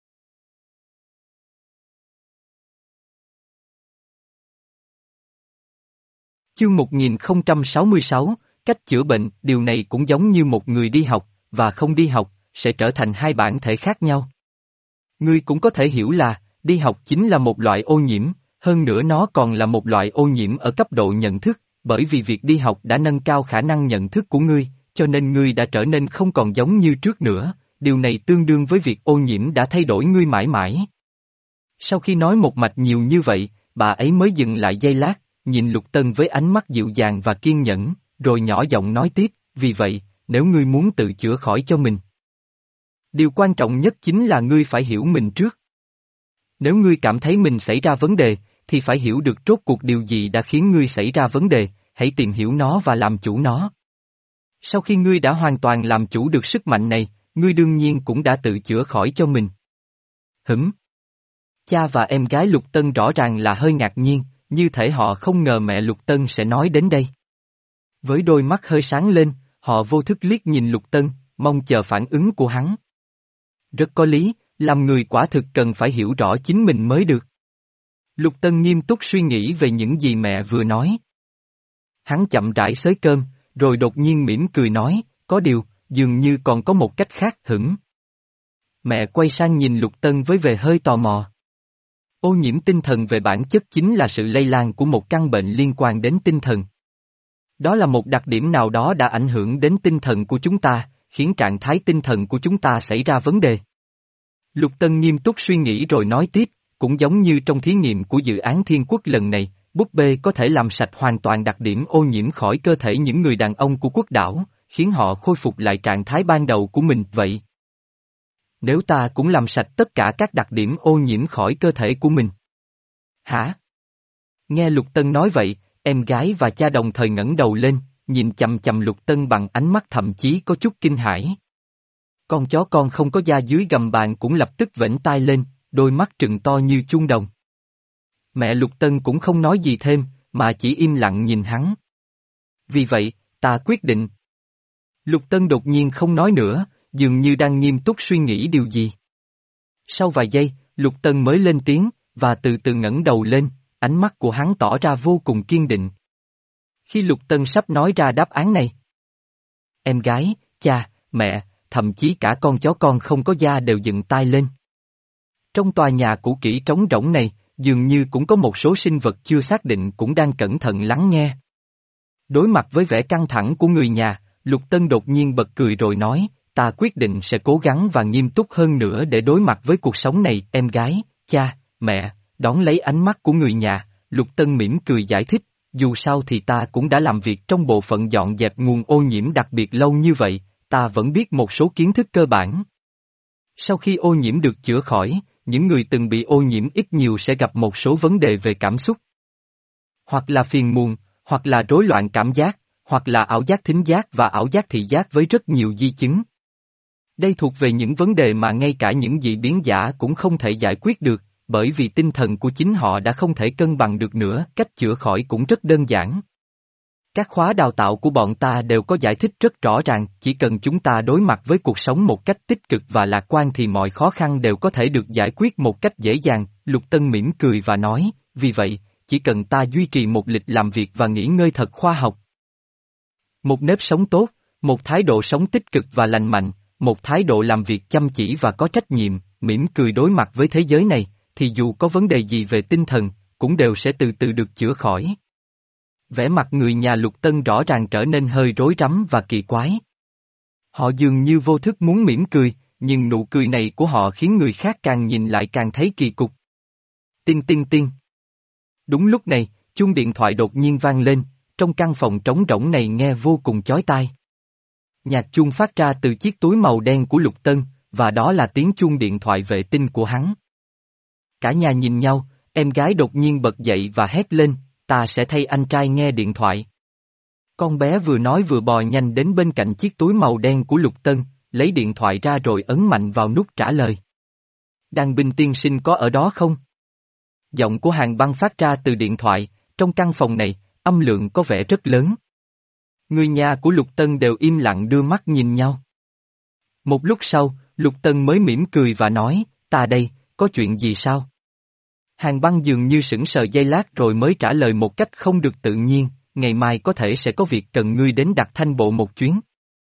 Chương một nghìn không trăm sáu mươi sáu, cách chữa bệnh, điều này cũng giống như một người đi học, và không đi học, sẽ trở thành hai bản thể khác nhau. Ngươi cũng có thể hiểu là, đi học chính là một loại ô nhiễm, hơn nữa nó còn là một loại ô nhiễm ở cấp độ nhận thức, bởi vì việc đi học đã nâng cao khả năng nhận thức của ngươi, cho nên ngươi đã trở nên không còn giống như trước nữa, điều này tương đương với việc ô nhiễm đã thay đổi ngươi mãi mãi. Sau khi nói một mạch nhiều như vậy, bà ấy mới dừng lại giây lát, nhìn Lục Tân với ánh mắt dịu dàng và kiên nhẫn, rồi nhỏ giọng nói tiếp, vì vậy, nếu ngươi muốn tự chữa khỏi cho mình, điều quan trọng nhất chính là ngươi phải hiểu mình trước. Nếu ngươi cảm thấy mình xảy ra vấn đề, thì phải hiểu được rốt cuộc điều gì đã khiến ngươi xảy ra vấn đề, hãy tìm hiểu nó và làm chủ nó. Sau khi ngươi đã hoàn toàn làm chủ được sức mạnh này, ngươi đương nhiên cũng đã tự chữa khỏi cho mình. Hửm? Cha và em gái Lục Tân rõ ràng là hơi ngạc nhiên, như thể họ không ngờ mẹ Lục Tân sẽ nói đến đây. Với đôi mắt hơi sáng lên, họ vô thức liếc nhìn Lục Tân, mong chờ phản ứng của hắn. Rất có lý, làm người quả thực cần phải hiểu rõ chính mình mới được. Lục Tân nghiêm túc suy nghĩ về những gì mẹ vừa nói. Hắn chậm rãi xới cơm, rồi đột nhiên mỉm cười nói, có điều, dường như còn có một cách khác. Hửng. Mẹ quay sang nhìn Lục Tân với vẻ hơi tò mò. Ô nhiễm tinh thần về bản chất chính là sự lây lan của một căn bệnh liên quan đến tinh thần. Đó là một đặc điểm nào đó đã ảnh hưởng đến tinh thần của chúng ta, khiến trạng thái tinh thần của chúng ta xảy ra vấn đề. Lục Tân nghiêm túc suy nghĩ rồi nói tiếp, cũng giống như trong thí nghiệm của dự án Thiên Quốc lần này, búp bê có thể làm sạch hoàn toàn đặc điểm ô nhiễm khỏi cơ thể những người đàn ông của quốc đảo, khiến họ khôi phục lại trạng thái ban đầu của mình vậy. Nếu ta cũng làm sạch tất cả các đặc điểm ô nhiễm khỏi cơ thể của mình. Hả? Nghe Lục Tân nói vậy, em gái và cha đồng thời ngẩng đầu lên, nhìn chằm chằm Lục Tân bằng ánh mắt thậm chí có chút kinh hãi. Con chó con không có da dưới gầm bàn cũng lập tức vểnh tai lên, đôi mắt trừng to như chuông đồng. Mẹ Lục Tân cũng không nói gì thêm, mà chỉ im lặng nhìn hắn. Vì vậy, ta quyết định. Lục Tân đột nhiên không nói nữa, dường như đang nghiêm túc suy nghĩ điều gì. Sau vài giây, Lục Tân mới lên tiếng, và từ từ ngẩng đầu lên, ánh mắt của hắn tỏ ra vô cùng kiên định. Khi Lục Tân sắp nói ra đáp án này, em gái, cha, mẹ, thậm chí cả con chó con không có da đều dựng tai lên. Trong tòa nhà cũ kỹ trống rỗng này, dường như cũng có một số sinh vật chưa xác định cũng đang cẩn thận lắng nghe. Đối mặt với vẻ căng thẳng của người nhà, Lục Tân đột nhiên bật cười rồi nói, ta quyết định sẽ cố gắng và nghiêm túc hơn nữa để đối mặt với cuộc sống này, em gái, cha, mẹ, đón lấy ánh mắt của người nhà, Lục Tân mỉm cười giải thích, dù sao thì ta cũng đã làm việc trong bộ phận dọn dẹp nguồn ô nhiễm đặc biệt lâu như vậy, ta vẫn biết một số kiến thức cơ bản. Sau khi ô nhiễm được chữa khỏi, những người từng bị ô nhiễm ít nhiều sẽ gặp một số vấn đề về cảm xúc. Hoặc là phiền muộn, hoặc là rối loạn cảm giác, hoặc là ảo giác thính giác và ảo giác thị giác với rất nhiều di chứng. Đây thuộc về những vấn đề mà ngay cả những dị biến giả cũng không thể giải quyết được, bởi vì tinh thần của chính họ đã không thể cân bằng được nữa, cách chữa khỏi cũng rất đơn giản. Các khóa đào tạo của bọn ta đều có giải thích rất rõ ràng, chỉ cần chúng ta đối mặt với cuộc sống một cách tích cực và lạc quan thì mọi khó khăn đều có thể được giải quyết một cách dễ dàng, Lục Tân mỉm cười và nói, vì vậy, chỉ cần ta duy trì một lịch làm việc và nghỉ ngơi thật khoa học. Một nếp sống tốt, một thái độ sống tích cực và lành mạnh, một thái độ làm việc chăm chỉ và có trách nhiệm, mỉm cười đối mặt với thế giới này, thì dù có vấn đề gì về tinh thần, cũng đều sẽ từ từ được chữa khỏi. Vẻ mặt người nhà Lục Tân rõ ràng trở nên hơi rối rắm và kỳ quái. Họ dường như vô thức muốn mỉm cười, nhưng nụ cười này của họ khiến người khác càng nhìn lại càng thấy kỳ cục. Tinh tinh tinh. Đúng lúc này, chuông điện thoại đột nhiên vang lên, trong căn phòng trống rỗng này nghe vô cùng chói tai. Nhạc chuông phát ra từ chiếc túi màu đen của Lục Tân, và đó là tiếng chuông điện thoại vệ tinh của hắn. Cả nhà nhìn nhau, em gái đột nhiên bật dậy và hét lên, ta sẽ thay anh trai nghe điện thoại. Con bé vừa nói vừa bò nhanh đến bên cạnh chiếc túi màu đen của Lục Tân, lấy điện thoại ra rồi ấn mạnh vào nút trả lời. Đàn binh tiên sinh có ở đó không? Giọng của Hàng Băng phát ra từ điện thoại, trong căn phòng này, âm lượng có vẻ rất lớn. Người nhà của Lục Tân đều im lặng đưa mắt nhìn nhau. Một lúc sau, Lục Tân mới mỉm cười và nói, ta đây, có chuyện gì sao? Hàng Băng dường như sững sờ giây lát rồi mới trả lời một cách không được tự nhiên, ngày mai có thể sẽ có việc cần ngươi đến Đặc Thanh Bộ một chuyến.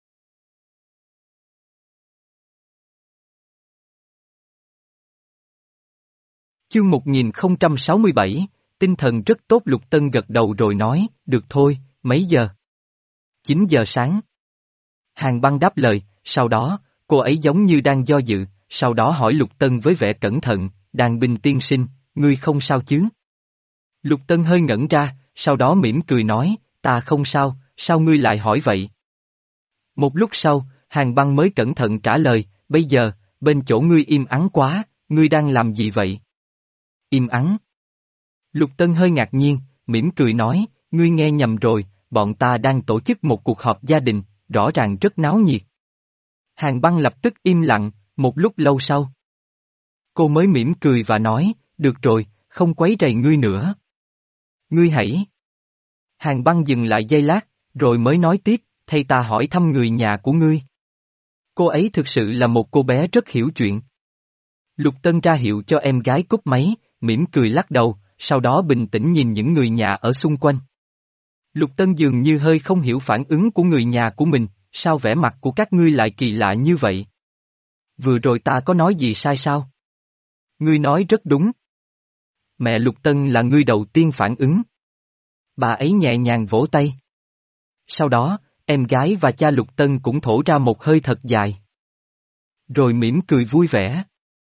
Chương một nghìn không trăm sáu mươi bảy, tinh thần rất tốt. Lục Tân gật đầu rồi nói, được thôi, mấy giờ? chín giờ sáng. Hàng Băng đáp lời, sau đó, cô ấy giống như đang do dự, sau đó hỏi Lục Tân với vẻ cẩn thận, đàn binh tiên sinh, ngươi không sao chứ? Lục Tân hơi ngẩn ra, sau đó mỉm cười nói, ta không sao, sao ngươi lại hỏi vậy? Một lúc sau, Hàng Băng mới cẩn thận trả lời, bây giờ, bên chỗ ngươi im ắng quá, ngươi đang làm gì vậy? Im ắng. Lục Tân hơi ngạc nhiên, mỉm cười nói, ngươi nghe nhầm rồi, bọn ta đang tổ chức một cuộc họp gia đình, rõ ràng rất náo nhiệt. Hàng Băng lập tức im lặng, một lúc lâu sau. Cô mới mỉm cười và nói, được rồi, không quấy rầy ngươi nữa. Ngươi hãy. Hàng Băng dừng lại giây lát, rồi mới nói tiếp, thay ta hỏi thăm người nhà của ngươi. Cô ấy thực sự là một cô bé rất hiểu chuyện. Lục Tân ra hiệu cho em gái cúp máy, mỉm cười lắc đầu, sau đó bình tĩnh nhìn những người nhà ở xung quanh. Lục Tân dường như hơi không hiểu phản ứng của người nhà của mình, sao vẻ mặt của các ngươi lại kỳ lạ như vậy? Vừa rồi ta có nói gì sai sao? Ngươi nói rất đúng. Mẹ Lục Tân là người đầu tiên phản ứng. Bà ấy nhẹ nhàng vỗ tay. Sau đó, em gái và cha Lục Tân cũng thổ ra một hơi thật dài. Rồi mỉm cười vui vẻ.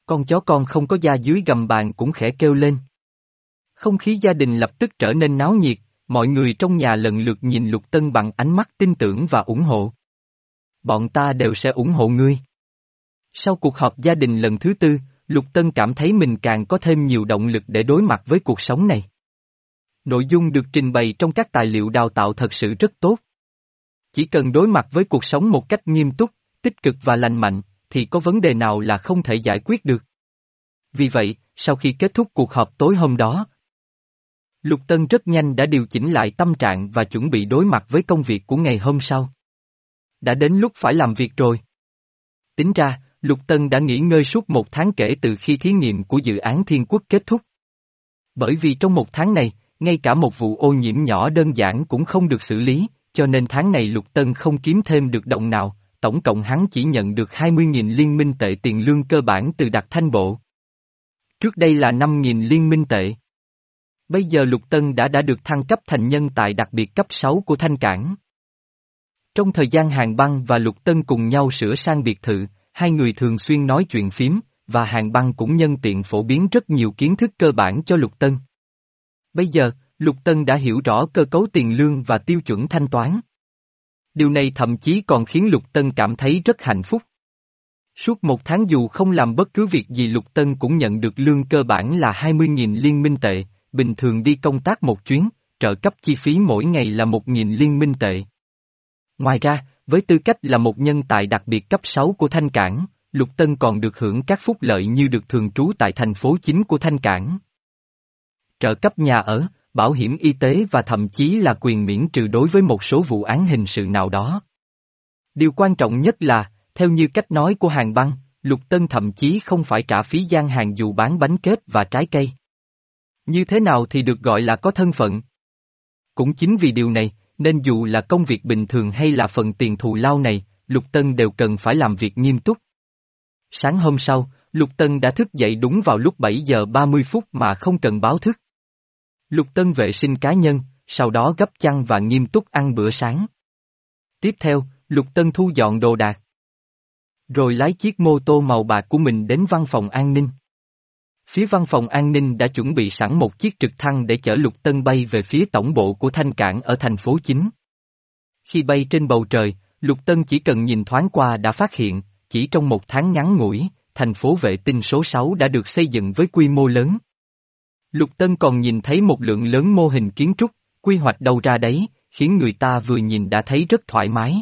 Con chó con không có da dưới gầm bàn cũng khẽ kêu lên. Không khí gia đình lập tức trở nên náo nhiệt, mọi người trong nhà lần lượt nhìn Lục Tân bằng ánh mắt tin tưởng và ủng hộ. Bọn ta đều sẽ ủng hộ ngươi. Sau cuộc họp gia đình lần thứ tư, Lục Tân cảm thấy mình càng có thêm nhiều động lực để đối mặt với cuộc sống này. Nội dung được trình bày trong các tài liệu đào tạo thật sự rất tốt. Chỉ cần đối mặt với cuộc sống một cách nghiêm túc, tích cực và lành mạnh, thì có vấn đề nào là không thể giải quyết được. Vì vậy, sau khi kết thúc cuộc họp tối hôm đó, Lục Tân rất nhanh đã điều chỉnh lại tâm trạng và chuẩn bị đối mặt với công việc của ngày hôm sau. Đã đến lúc phải làm việc rồi. Tính ra, Lục Tân đã nghỉ ngơi suốt một tháng kể từ khi thí nghiệm của dự án Thiên Quốc kết thúc. Bởi vì trong một tháng này, ngay cả một vụ ô nhiễm nhỏ đơn giản cũng không được xử lý, cho nên tháng này Lục Tân không kiếm thêm được đồng nào, tổng cộng hắn chỉ nhận được hai mươi nghìn liên minh tệ tiền lương cơ bản từ đặc thanh bộ. Trước đây là năm nghìn liên minh tệ. Bây giờ Lục Tân đã đã được thăng cấp thành nhân tài đặc biệt cấp sáu của Thanh Cảng. Trong thời gian Hàn Băng và Lục Tân cùng nhau sửa sang biệt thự, hai người thường xuyên nói chuyện phím, và Hàn Băng cũng nhân tiện phổ biến rất nhiều kiến thức cơ bản cho Lục Tân. Bây giờ, Lục Tân đã hiểu rõ cơ cấu tiền lương và tiêu chuẩn thanh toán. Điều này thậm chí còn khiến Lục Tân cảm thấy rất hạnh phúc. Suốt một tháng dù không làm bất cứ việc gì Lục Tân cũng nhận được lương cơ bản là hai mươi nghìn liên minh tệ, bình thường đi công tác một chuyến, trợ cấp chi phí mỗi ngày là một nghìn liên minh tệ. Ngoài ra, với tư cách là một nhân tài đặc biệt cấp sáu của Thanh Cảng, Lục Tân còn được hưởng các phúc lợi như được thường trú tại thành phố chính của Thanh Cảng, trợ cấp nhà ở, bảo hiểm y tế và thậm chí là quyền miễn trừ đối với một số vụ án hình sự nào đó. Điều quan trọng nhất là, theo như cách nói của Hàn Băng, Lục Tân thậm chí không phải trả phí gian hàng dù bán bánh kết và trái cây. Như thế nào thì được gọi là có thân phận? Cũng chính vì điều này, nên dù là công việc bình thường hay là phần tiền thù lao này, Lục Tân đều cần phải làm việc nghiêm túc. Sáng hôm sau, Lục Tân đã thức dậy đúng vào lúc bảy giờ ba mươi phút mà không cần báo thức. Lục Tân vệ sinh cá nhân, sau đó gấp chăn và nghiêm túc ăn bữa sáng. Tiếp theo, Lục Tân thu dọn đồ đạc. Rồi lái chiếc mô tô màu bạc của mình đến văn phòng an ninh. Phía văn phòng an ninh đã chuẩn bị sẵn một chiếc trực thăng để chở Lục Tân bay về phía tổng bộ của Thanh Cảng ở thành phố chính. Khi bay trên bầu trời, Lục Tân chỉ cần nhìn thoáng qua đã phát hiện, chỉ trong một tháng ngắn ngủi, thành phố vệ tinh số sáu đã được xây dựng với quy mô lớn. Lục Tân còn nhìn thấy một lượng lớn mô hình kiến trúc, quy hoạch đâu ra đấy, khiến người ta vừa nhìn đã thấy rất thoải mái.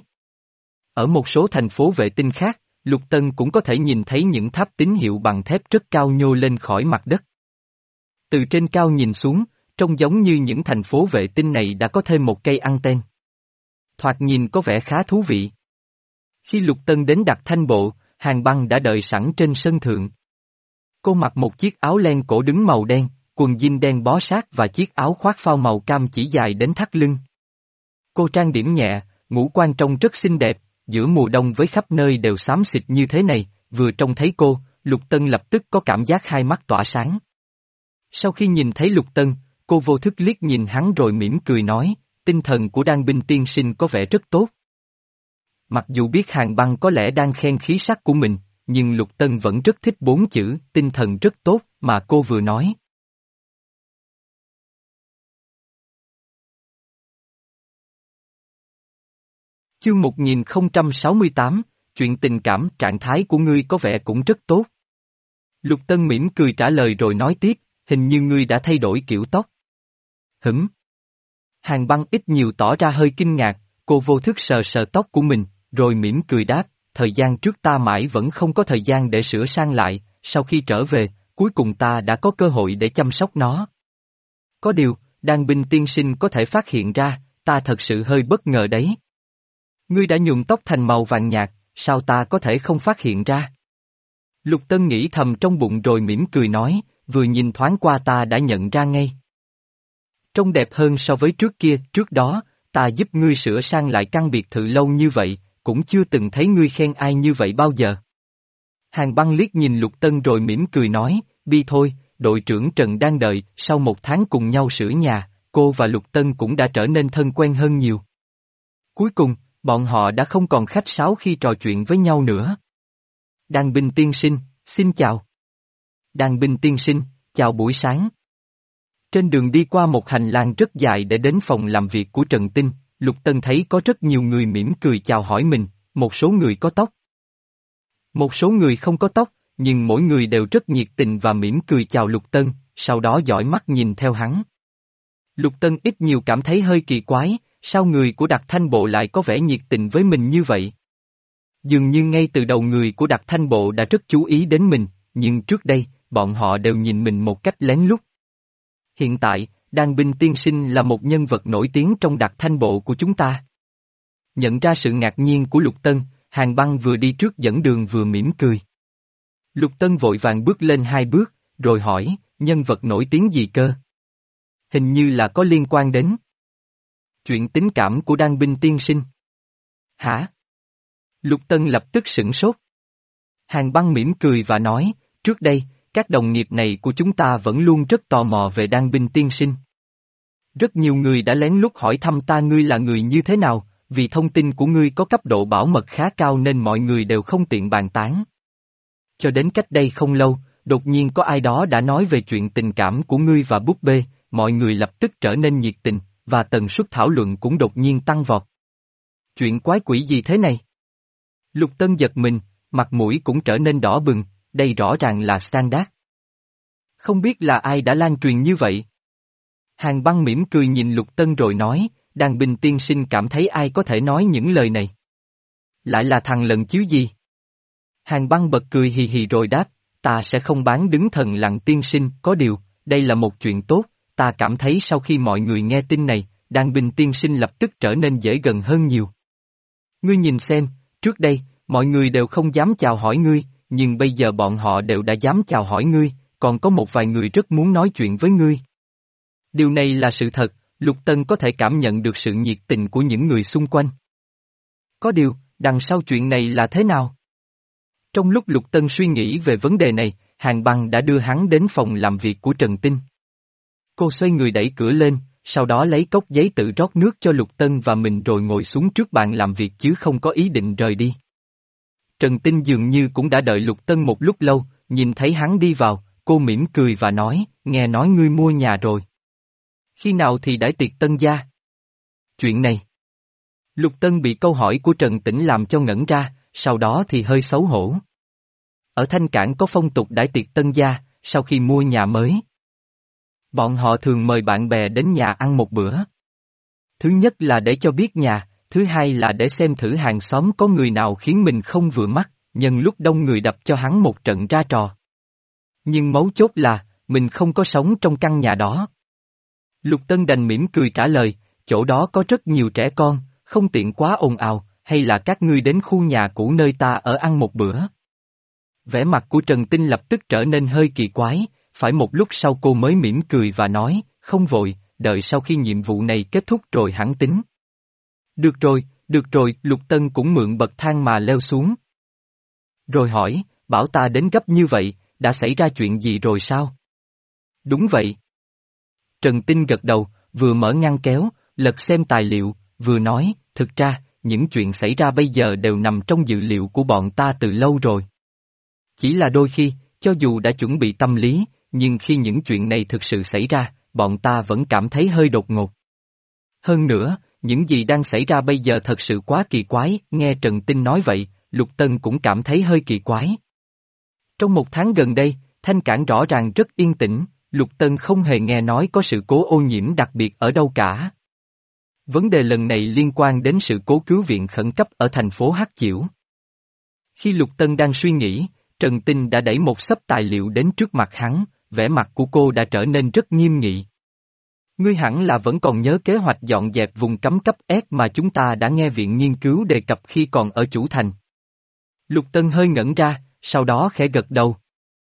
Ở một số thành phố vệ tinh khác, Lục Tân cũng có thể nhìn thấy những tháp tín hiệu bằng thép rất cao nhô lên khỏi mặt đất. Từ trên cao nhìn xuống, trông giống như những thành phố vệ tinh này đã có thêm một cây anten. Thoạt nhìn có vẻ khá thú vị. Khi Lục Tân đến Đặc Thanh Bộ, Hàn Băng đã đợi sẵn trên sân thượng. Cô mặc một chiếc áo len cổ đứng màu đen, quần jean đen bó sát và chiếc áo khoác phao màu cam chỉ dài đến thắt lưng. Cô trang điểm nhẹ, ngũ quan trông rất xinh đẹp, giữa mùa đông với khắp nơi đều xám xịt như thế này, vừa trông thấy cô, Lục Tân lập tức có cảm giác hai mắt tỏa sáng. Sau khi nhìn thấy Lục Tân, cô vô thức liếc nhìn hắn rồi mỉm cười nói, tinh thần của Đan Binh tiên sinh có vẻ rất tốt. Mặc dù biết Hàn Băng có lẽ đang khen khí sắc của mình, nhưng Lục Tân vẫn rất thích bốn chữ tinh thần rất tốt mà cô vừa nói. Chương một nghìn không trăm sáu mươi tám, chuyện tình cảm trạng thái của ngươi có vẻ cũng rất tốt. Lục Tân mỉm cười trả lời rồi nói tiếp, hình như ngươi đã thay đổi kiểu tóc. Hửm? Hàn Băng ít nhiều tỏ ra hơi kinh ngạc, cô vô thức sờ sờ tóc của mình, rồi mỉm cười đáp, thời gian trước ta mãi vẫn không có thời gian để sửa sang lại, sau khi trở về, cuối cùng ta đã có cơ hội để chăm sóc nó. Có điều, Đan Binh tiên sinh có thể phát hiện ra, ta thật sự hơi bất ngờ đấy. Ngươi đã nhuộm tóc thành màu vàng nhạt, sao ta có thể không phát hiện ra? Lục Tân nghĩ thầm trong bụng rồi mỉm cười nói, vừa nhìn thoáng qua ta đã nhận ra ngay. Trông đẹp hơn so với trước kia, trước đó, ta giúp ngươi sửa sang lại căn biệt thự lâu như vậy, cũng chưa từng thấy ngươi khen ai như vậy bao giờ. Hàn Băng liếc nhìn Lục Tân rồi mỉm cười nói, bi thôi, đội trưởng Trần đang đợi, sau một tháng cùng nhau sửa nhà, cô và Lục Tân cũng đã trở nên thân quen hơn nhiều. Cuối cùng, bọn họ đã không còn khách sáo khi trò chuyện với nhau nữa. Đan Binh tiên sinh, xin chào. Đàn binh tiên sinh, chào buổi sáng. Trên đường đi qua một hành lang rất dài để đến phòng làm việc của Trần Tinh, Lục Tân thấy có rất nhiều người mỉm cười chào hỏi mình, một số người có tóc. Một số người không có tóc, nhưng mỗi người đều rất nhiệt tình và mỉm cười chào Lục Tân, sau đó dõi mắt nhìn theo hắn. Lục Tân ít nhiều cảm thấy hơi kỳ quái, sao người của Đặc Thanh Bộ lại có vẻ nhiệt tình với mình như vậy? Dường như ngay từ đầu người của Đặc Thanh Bộ đã rất chú ý đến mình, nhưng trước đây, bọn họ đều nhìn mình một cách lén lút. Hiện tại, Đan binh tiên sinh là một nhân vật nổi tiếng trong Đặc Thanh Bộ của chúng ta. Nhận ra sự ngạc nhiên của Lục Tân, Hàn Băng vừa đi trước dẫn đường vừa mỉm cười. Lục Tân vội vàng bước lên hai bước, rồi hỏi, nhân vật nổi tiếng gì cơ? Hình như là có liên quan đến chuyện tình cảm của Đan binh tiên sinh. Hả? Lục Tân lập tức sửng sốt. Hàn Băng mỉm cười và nói, trước đây, các đồng nghiệp này của chúng ta vẫn luôn rất tò mò về Đan binh tiên sinh. Rất nhiều người đã lén lút hỏi thăm ta ngươi là người như thế nào, vì thông tin của ngươi có cấp độ bảo mật khá cao nên mọi người đều không tiện bàn tán. Cho đến cách đây không lâu, đột nhiên có ai đó đã nói về chuyện tình cảm của ngươi và búp bê, mọi người lập tức trở nên nhiệt tình, và tần suất thảo luận cũng đột nhiên tăng vọt. Chuyện quái quỷ gì thế này? Lục Tân giật mình, mặt mũi cũng trở nên đỏ bừng, đây rõ ràng là standard. Không biết là ai đã lan truyền như vậy? Hàn Băng mỉm cười nhìn Lục Tân rồi nói, Đan binh tiên sinh cảm thấy ai có thể nói những lời này? Lại là thằng lần chứ gì? Hàn Băng bật cười hì hì rồi đáp, ta sẽ không bán đứng thần lặng tiên sinh, có điều, đây là một chuyện tốt, ta cảm thấy sau khi mọi người nghe tin này, Đan binh tiên sinh lập tức trở nên dễ gần hơn nhiều. Ngươi nhìn xem, trước đây, mọi người đều không dám chào hỏi ngươi, nhưng bây giờ bọn họ đều đã dám chào hỏi ngươi, còn có một vài người rất muốn nói chuyện với ngươi. Điều này là sự thật, Lục Tân có thể cảm nhận được sự nhiệt tình của những người xung quanh. Có điều, đằng sau chuyện này là thế nào? Trong lúc Lục Tân suy nghĩ về vấn đề này, Hàn Băng đã đưa hắn đến phòng làm việc của Trần Tinh. Cô xoay người đẩy cửa lên, sau đó lấy cốc giấy tự rót nước cho Lục Tân và mình rồi ngồi xuống trước bàn làm việc chứ không có ý định rời đi. Trần Tinh dường như cũng đã đợi Lục Tân một lúc lâu, nhìn thấy hắn đi vào, cô mỉm cười và nói, nghe nói ngươi mua nhà rồi. Khi nào thì đãi tiệc tân gia? Chuyện này. Lục Tân bị câu hỏi của Trần Tĩnh làm cho ngẩn ra, sau đó thì hơi xấu hổ. Ở Thanh Cảng có phong tục đãi tiệc tân gia, sau khi mua nhà mới. Bọn họ thường mời bạn bè đến nhà ăn một bữa. Thứ nhất là để cho biết nhà, thứ hai là để xem thử hàng xóm có người nào khiến mình không vừa mắt, nhân lúc đông người đập cho hắn một trận ra trò. Nhưng mấu chốt là, mình không có sống trong căn nhà đó. Lục Tân đành mỉm cười trả lời, chỗ đó có rất nhiều trẻ con, không tiện quá ồn ào, hay là các ngươi đến khu nhà cũ nơi ta ở ăn một bữa. Vẻ mặt của Trần Tinh lập tức trở nên hơi kỳ quái, phải một lúc sau cô mới mỉm cười và nói, không vội, đợi sau khi nhiệm vụ này kết thúc rồi hẳn tính. Được rồi, được rồi, Lục Tân cũng mượn bậc thang mà leo xuống. Rồi hỏi, bảo ta đến gấp như vậy, đã xảy ra chuyện gì rồi sao? Đúng vậy. Trần Tinh gật đầu, vừa mở ngăn kéo, lật xem tài liệu, vừa nói, thực ra, những chuyện xảy ra bây giờ đều nằm trong dự liệu của bọn ta từ lâu rồi. Chỉ là đôi khi, cho dù đã chuẩn bị tâm lý, nhưng khi những chuyện này thực sự xảy ra, bọn ta vẫn cảm thấy hơi đột ngột. Hơn nữa, những gì đang xảy ra bây giờ thật sự quá kỳ quái, nghe Trần Tinh nói vậy, Lục Tân cũng cảm thấy hơi kỳ quái. Trong một tháng gần đây, Thanh Cảng rõ ràng rất yên tĩnh, Lục Tân không hề nghe nói có sự cố ô nhiễm đặc biệt ở đâu cả. Vấn đề lần này liên quan đến sự cố cứu viện khẩn cấp ở thành phố Hắc Chiểu. Khi Lục Tân đang suy nghĩ, Trần Tinh đã đẩy một xấp tài liệu đến trước mặt hắn, vẻ mặt của cô đã trở nên rất nghiêm nghị. Ngươi hẳn là vẫn còn nhớ kế hoạch dọn dẹp vùng cấm cấp S mà chúng ta đã nghe viện nghiên cứu đề cập khi còn ở Chủ Thành. Lục Tân hơi ngẩn ra, sau đó khẽ gật đầu.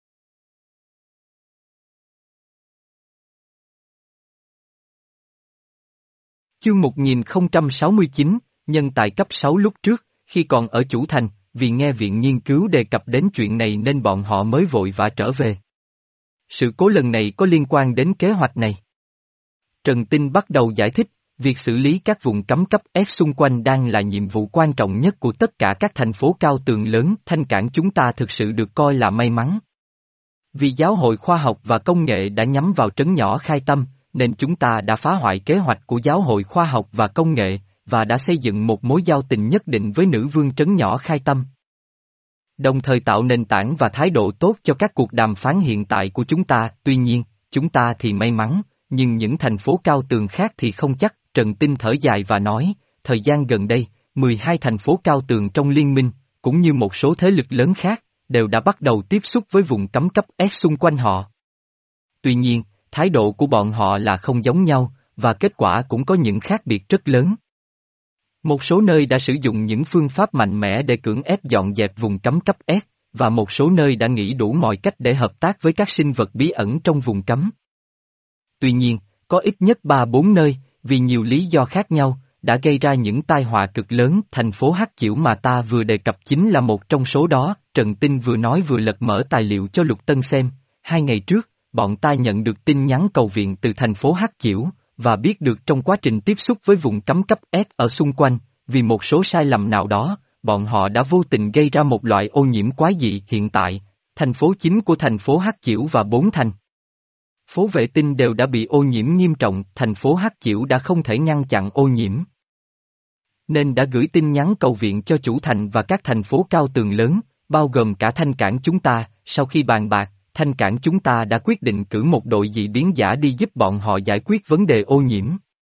Chương một nghìn không trăm sáu mươi chín, nhân tài cấp sáu lúc trước, khi còn ở Chủ Thành, vì nghe viện nghiên cứu đề cập đến chuyện này nên bọn họ mới vội vã trở về. Sự cố lần này có liên quan đến kế hoạch này. Trần Tinh bắt đầu giải thích, việc xử lý các vùng cấm cấp S xung quanh đang là nhiệm vụ quan trọng nhất của tất cả các thành phố cao tường lớn. Thanh Cảng chúng ta thực sự được coi là may mắn. Vì giáo hội khoa học và công nghệ đã nhắm vào trấn nhỏ Khai Tâm, nên chúng ta đã phá hoại kế hoạch của giáo hội khoa học và công nghệ, và đã xây dựng một mối giao tình nhất định với nữ vương trấn nhỏ Khai Tâm. Đồng thời tạo nền tảng và thái độ tốt cho các cuộc đàm phán hiện tại của chúng ta, tuy nhiên, chúng ta thì may mắn, nhưng những thành phố cao tường khác thì không chắc, Trần Tinh thở dài và nói, thời gian gần đây, mười hai thành phố cao tường trong liên minh, cũng như một số thế lực lớn khác, đều đã bắt đầu tiếp xúc với vùng cấm cấp S xung quanh họ. Tuy nhiên, thái độ của bọn họ là không giống nhau, và kết quả cũng có những khác biệt rất lớn. Một số nơi đã sử dụng những phương pháp mạnh mẽ để cưỡng ép dọn dẹp vùng cấm cấp S, và một số nơi đã nghĩ đủ mọi cách để hợp tác với các sinh vật bí ẩn trong vùng cấm. Tuy nhiên, có ít nhất ba bốn nơi, vì nhiều lý do khác nhau, đã gây ra những tai họa cực lớn. Thành phố Hắc Chiểu mà ta vừa đề cập chính là một trong số đó. Trần Tinh vừa nói vừa lật mở tài liệu cho Lục Tân xem. Hai ngày trước, bọn ta nhận được tin nhắn cầu viện từ thành phố Hắc Chiểu, và biết được trong quá trình tiếp xúc với vùng cấm cấp S ở xung quanh, vì một số sai lầm nào đó, bọn họ đã vô tình gây ra một loại ô nhiễm quái dị. Hiện tại, thành phố chính của thành phố Hắc Chiểu và bốn thành phố vệ tinh đều đã bị ô nhiễm nghiêm trọng. Thành phố Hắc Chiểu đã không thể ngăn chặn ô nhiễm, nên đã gửi tin nhắn cầu viện cho chủ thành và các thành phố cao tường lớn, bao gồm cả Thanh Cảng chúng ta. Sau khi bàn bạc, Thanh Cảng chúng ta đã quyết định cử một đội dị biến giả đi giúp bọn họ giải quyết vấn đề ô nhiễm.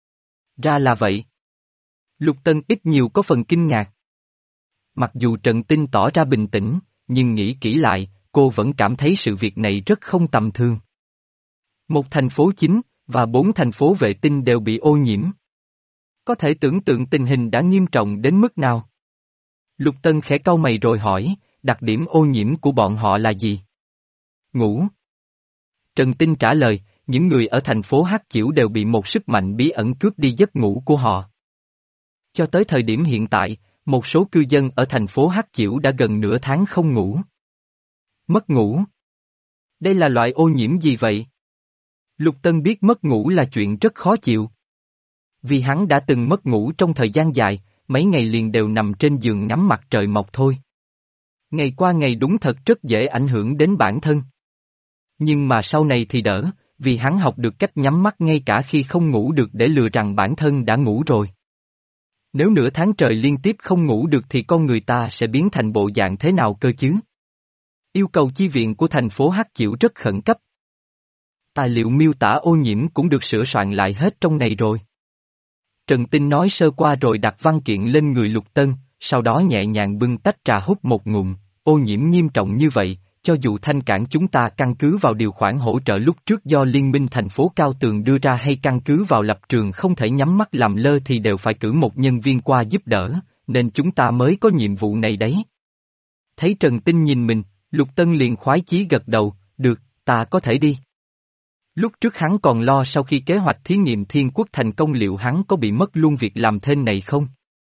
Ra là vậy. Lục Tân ít nhiều có phần kinh ngạc. Mặc dù Trần Tinh tỏ ra bình tĩnh, nhưng nghĩ kỹ lại, cô vẫn cảm thấy sự việc này rất không tầm thường. Một thành phố chính, và bốn thành phố vệ tinh đều bị ô nhiễm. Có thể tưởng tượng tình hình đã nghiêm trọng đến mức nào. Lục Tân khẽ cau mày rồi hỏi, đặc điểm ô nhiễm của bọn họ là gì? Ngủ. Trần Tinh trả lời, những người ở thành phố Hắc Chiểu đều bị một sức mạnh bí ẩn cướp đi giấc ngủ của họ. Cho tới thời điểm hiện tại, một số cư dân ở thành phố Hắc Chiểu đã gần nửa tháng không ngủ. Mất ngủ. Đây là loại ô nhiễm gì vậy? Lục Tân biết mất ngủ là chuyện rất khó chịu. Vì hắn đã từng mất ngủ trong thời gian dài, mấy ngày liền đều nằm trên giường ngắm mặt trời mọc thôi. Ngày qua ngày đúng thật rất dễ ảnh hưởng đến bản thân. Nhưng mà sau này thì đỡ, vì hắn học được cách nhắm mắt ngay cả khi không ngủ được để lừa rằng bản thân đã ngủ rồi. Nếu nửa tháng trời liên tiếp không ngủ được thì con người ta sẽ biến thành bộ dạng thế nào cơ chứ? Yêu cầu chi viện của thành phố Hắc Chiểu rất khẩn cấp. Tài liệu miêu tả ô nhiễm cũng được sửa soạn lại hết trong này rồi. Trần Tinh nói sơ qua rồi đặt văn kiện lên người Lục Tân, sau đó nhẹ nhàng bưng tách trà hút một ngụm. Ô nhiễm nghiêm trọng như vậy, cho dù Thanh Cảng chúng ta căn cứ vào điều khoản hỗ trợ lúc trước do Liên minh thành phố Cao Tường đưa ra hay căn cứ vào lập trường không thể nhắm mắt làm lơ thì đều phải cử một nhân viên qua giúp đỡ, nên chúng ta mới có nhiệm vụ này đấy. Thấy Trần Tinh nhìn mình, Lục Tân liền khoái chí gật đầu, được, ta có thể đi. Lúc trước hắn còn lo sau khi kế hoạch thí nghiệm Thiên Quốc thành công liệu hắn có bị mất luôn việc làm thêm này không?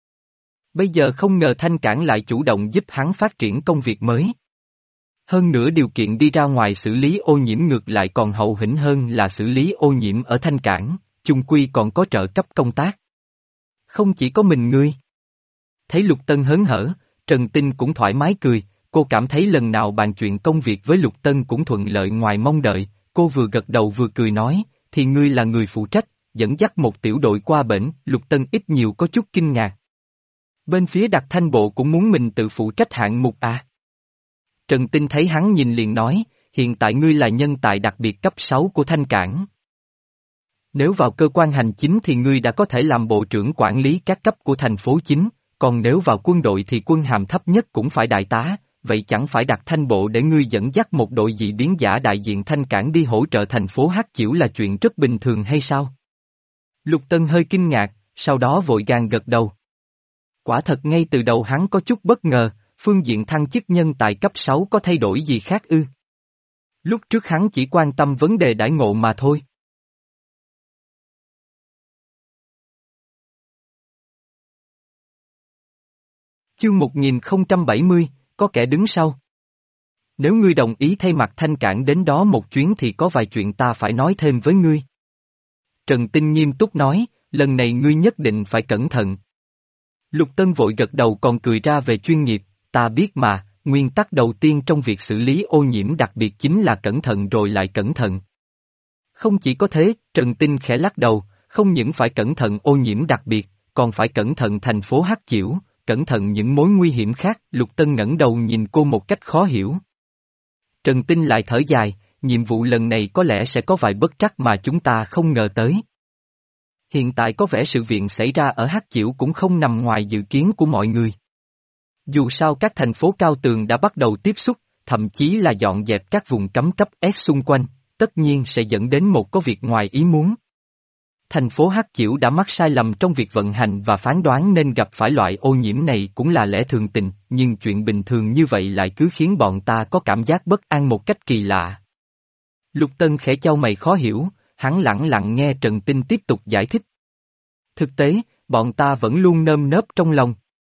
Bây giờ không ngờ Thanh Cảng lại chủ động giúp hắn phát triển công việc mới. Hơn nữa điều kiện đi ra ngoài xử lý ô nhiễm ngược lại còn hậu hĩnh hơn là xử lý ô nhiễm ở Thanh Cảng, chung quy còn có trợ cấp công tác. Không chỉ có mình ngươi. Thấy Lục Tân hớn hở, Trần Tinh cũng thoải mái cười, cô cảm thấy lần nào bàn chuyện công việc với Lục Tân cũng thuận lợi ngoài mong đợi, cô vừa gật đầu vừa cười nói, thì ngươi là người phụ trách, dẫn dắt một tiểu đội qua bển. Lục Tân ít nhiều có chút kinh ngạc. Bên phía Đặc Thanh Bộ cũng muốn mình tự phụ trách hạng mục à? Trần Tinh thấy hắn nhìn liền nói, hiện tại ngươi là nhân tài đặc biệt cấp sáu của Thanh Cảng. Nếu vào cơ quan hành chính thì ngươi đã có thể làm bộ trưởng quản lý các cấp của thành phố chính, còn nếu vào quân đội thì quân hàm thấp nhất cũng phải đại tá, vậy chẳng phải Đặc Thanh Bộ để ngươi dẫn dắt một đội dị biến giả đại diện Thanh Cảng đi hỗ trợ thành phố Hắc Chiểu là chuyện rất bình thường hay sao? Lục Tân hơi kinh ngạc, sau đó vội vàng gật đầu. Quả thật ngay từ đầu hắn có chút bất ngờ, phương diện thăng chức nhân tài cấp sáu có thay đổi gì khác ư? Lúc trước hắn chỉ quan tâm vấn đề đãi ngộ mà thôi. Chương một nghìn không trăm bảy mươi, có kẻ đứng sau. Nếu ngươi đồng ý thay mặt Thanh Cảng đến đó một chuyến thì có vài chuyện ta phải nói thêm với ngươi. Trần Tinh nghiêm túc nói, lần này ngươi nhất định phải cẩn thận. Lục Tân vội gật đầu còn cười ra về chuyên nghiệp, ta biết mà, nguyên tắc đầu tiên trong việc xử lý ô nhiễm đặc biệt chính là cẩn thận rồi lại cẩn thận. Không chỉ có thế, Trần Tinh khẽ lắc đầu, không những phải cẩn thận ô nhiễm đặc biệt, còn phải cẩn thận thành phố Hắc Chiểu, cẩn thận những mối nguy hiểm khác. Lục Tân ngẩng đầu nhìn cô một cách khó hiểu. Trần Tinh lại thở dài, nhiệm vụ lần này có lẽ sẽ có vài bất trắc mà chúng ta không ngờ tới. Hiện tại có vẻ sự việc xảy ra ở Hắc Chiểu cũng không nằm ngoài dự kiến của mọi người. Dù sao các thành phố cao tường đã bắt đầu tiếp xúc, thậm chí là dọn dẹp các vùng cấm cấp S xung quanh, tất nhiên sẽ dẫn đến một có việc ngoài ý muốn. Thành phố Hắc Chiểu đã mắc sai lầm trong việc vận hành và phán đoán nên gặp phải loại ô nhiễm này cũng là lẽ thường tình, nhưng chuyện bình thường như vậy lại cứ khiến bọn ta có cảm giác bất an một cách kỳ lạ. Lục Tân khẽ chau mày khó hiểu, hắn lẳng lặng nghe Trần Tinh tiếp tục giải thích. Thực tế, bọn ta vẫn luôn nơm nớp trong lòng.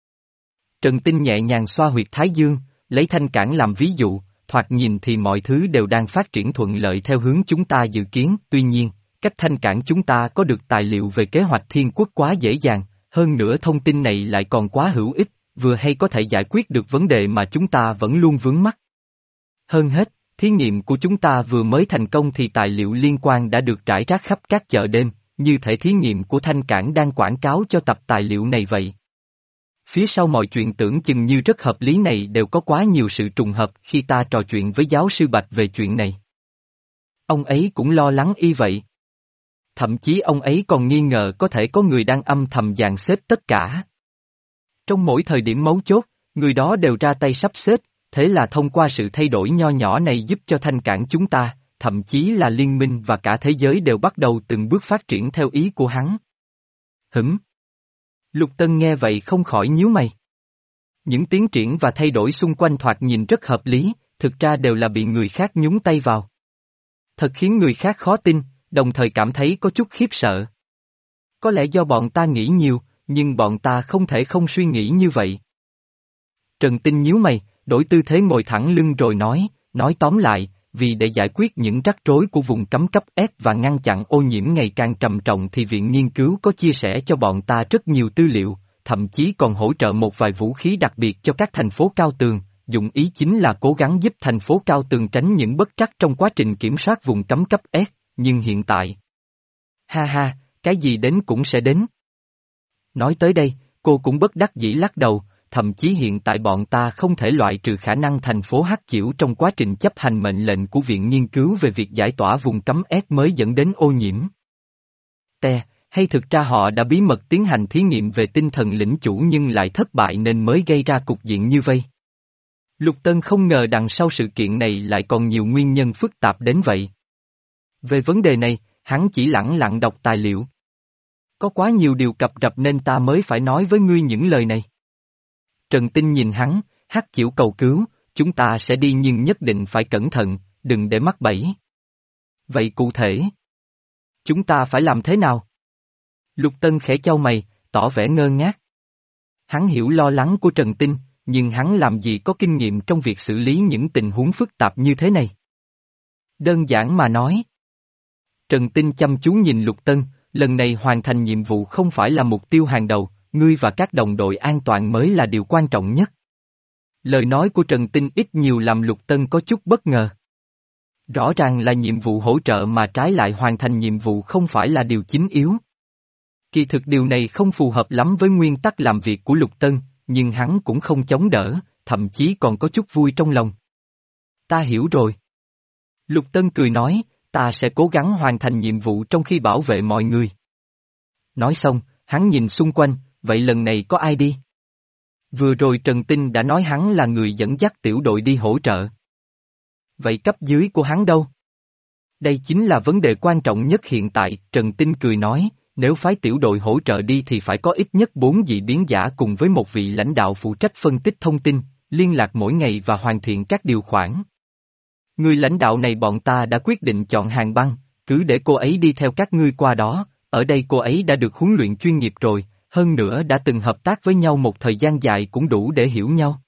Trần Tinh nhẹ nhàng xoa huyệt thái dương, lấy Thanh Cảng làm ví dụ, thoạt nhìn thì mọi thứ đều đang phát triển thuận lợi theo hướng chúng ta dự kiến, tuy nhiên, cách Thanh Cảng chúng ta có được tài liệu về kế hoạch thiên quốc quá dễ dàng, hơn nữa thông tin này lại còn quá hữu ích, vừa hay có thể giải quyết được vấn đề mà chúng ta vẫn luôn vướng mắc. Hơn hết, thí nghiệm của chúng ta vừa mới thành công thì tài liệu liên quan đã được trải rác khắp các chợ đêm, như thể thí nghiệm của Thanh Cảng đang quảng cáo cho tập tài liệu này vậy. Phía sau mọi chuyện tưởng chừng như rất hợp lý này đều có quá nhiều sự trùng hợp khi ta trò chuyện với giáo sư Bạch về chuyện này. Ông ấy cũng lo lắng y vậy. Thậm chí ông ấy còn nghi ngờ có thể có người đang âm thầm dàn xếp tất cả. Trong mỗi thời điểm mấu chốt, người đó đều ra tay sắp xếp, thế là thông qua sự thay đổi nho nhỏ này giúp cho Thanh Cảng chúng ta, thậm chí là liên minh và cả thế giới đều bắt đầu từng bước phát triển theo ý của hắn. Hửm? Lục Tân nghe vậy không khỏi nhíu mày. Những tiến triển và thay đổi xung quanh thoạt nhìn rất hợp lý, thực ra đều là bị người khác nhúng tay vào. Thật khiến người khác khó tin, đồng thời cảm thấy có chút khiếp sợ. Có lẽ do bọn ta nghĩ nhiều, nhưng bọn ta không thể không suy nghĩ như vậy. Trần Tinh nhíu mày, đổi tư thế ngồi thẳng lưng rồi nói, nói tóm lại, vì để giải quyết những rắc rối của vùng cấm cấp S và ngăn chặn ô nhiễm ngày càng trầm trọng thì Viện Nghiên cứu có chia sẻ cho bọn ta rất nhiều tư liệu, thậm chí còn hỗ trợ một vài vũ khí đặc biệt cho các thành phố cao tường, dụng ý chính là cố gắng giúp thành phố cao tường tránh những bất trắc trong quá trình kiểm soát vùng cấm cấp S, nhưng hiện tại... Ha ha, cái gì đến cũng sẽ đến. Nói tới đây, cô cũng bất đắc dĩ lắc đầu, thậm chí hiện tại bọn ta không thể loại trừ khả năng thành phố Hắc Chiểu trong quá trình chấp hành mệnh lệnh của Viện Nghiên cứu về việc giải tỏa vùng cấm S mới dẫn đến ô nhiễm. Te, hay thực ra họ đã bí mật tiến hành thí nghiệm về tinh thần lĩnh chủ nhưng lại thất bại nên mới gây ra cục diện như vây. Lục Tân không ngờ đằng sau sự kiện này lại còn nhiều nguyên nhân phức tạp đến vậy. Về vấn đề này, hắn chỉ lẳng lặng đọc tài liệu. Có quá nhiều điều cập rập nên ta mới phải nói với ngươi những lời này. Trần Tinh nhìn hắn, Hắc Chiểu cầu cứu, chúng ta sẽ đi nhưng nhất định phải cẩn thận, đừng để mắc bẫy. Vậy cụ thể, chúng ta phải làm thế nào? Lục Tân khẽ chau mày, tỏ vẻ ngơ ngác. Hắn hiểu lo lắng của Trần Tinh, nhưng hắn làm gì có kinh nghiệm trong việc xử lý những tình huống phức tạp như thế này. Đơn giản mà nói. Trần Tinh chăm chú nhìn Lục Tân, lần này hoàn thành nhiệm vụ không phải là mục tiêu hàng đầu, ngươi và các đồng đội an toàn mới là điều quan trọng nhất. Lời nói của Trần Tinh ít nhiều làm Lục Tân có chút bất ngờ. Rõ ràng là nhiệm vụ hỗ trợ mà trái lại hoàn thành nhiệm vụ không phải là điều chính yếu. Kỳ thực điều này không phù hợp lắm với nguyên tắc làm việc của Lục Tân, nhưng hắn cũng không chống đỡ, thậm chí còn có chút vui trong lòng. Ta hiểu rồi. Lục Tân cười nói, ta sẽ cố gắng hoàn thành nhiệm vụ trong khi bảo vệ mọi người. Nói xong, hắn nhìn xung quanh, vậy lần này có ai đi? Vừa rồi Trần Tinh đã nói hắn là người dẫn dắt tiểu đội đi hỗ trợ. Vậy cấp dưới của hắn đâu? Đây chính là vấn đề quan trọng nhất hiện tại, Trần Tinh cười nói, nếu phái tiểu đội hỗ trợ đi thì phải có ít nhất bốn dị biến giả cùng với một vị lãnh đạo phụ trách phân tích thông tin, liên lạc mỗi ngày và hoàn thiện các điều khoản. Người lãnh đạo này bọn ta đã quyết định chọn Hàng Băng, cứ để cô ấy đi theo các ngươi qua đó, ở đây cô ấy đã được huấn luyện chuyên nghiệp rồi, hơn nữa đã từng hợp tác với nhau một thời gian dài cũng đủ để hiểu nhau.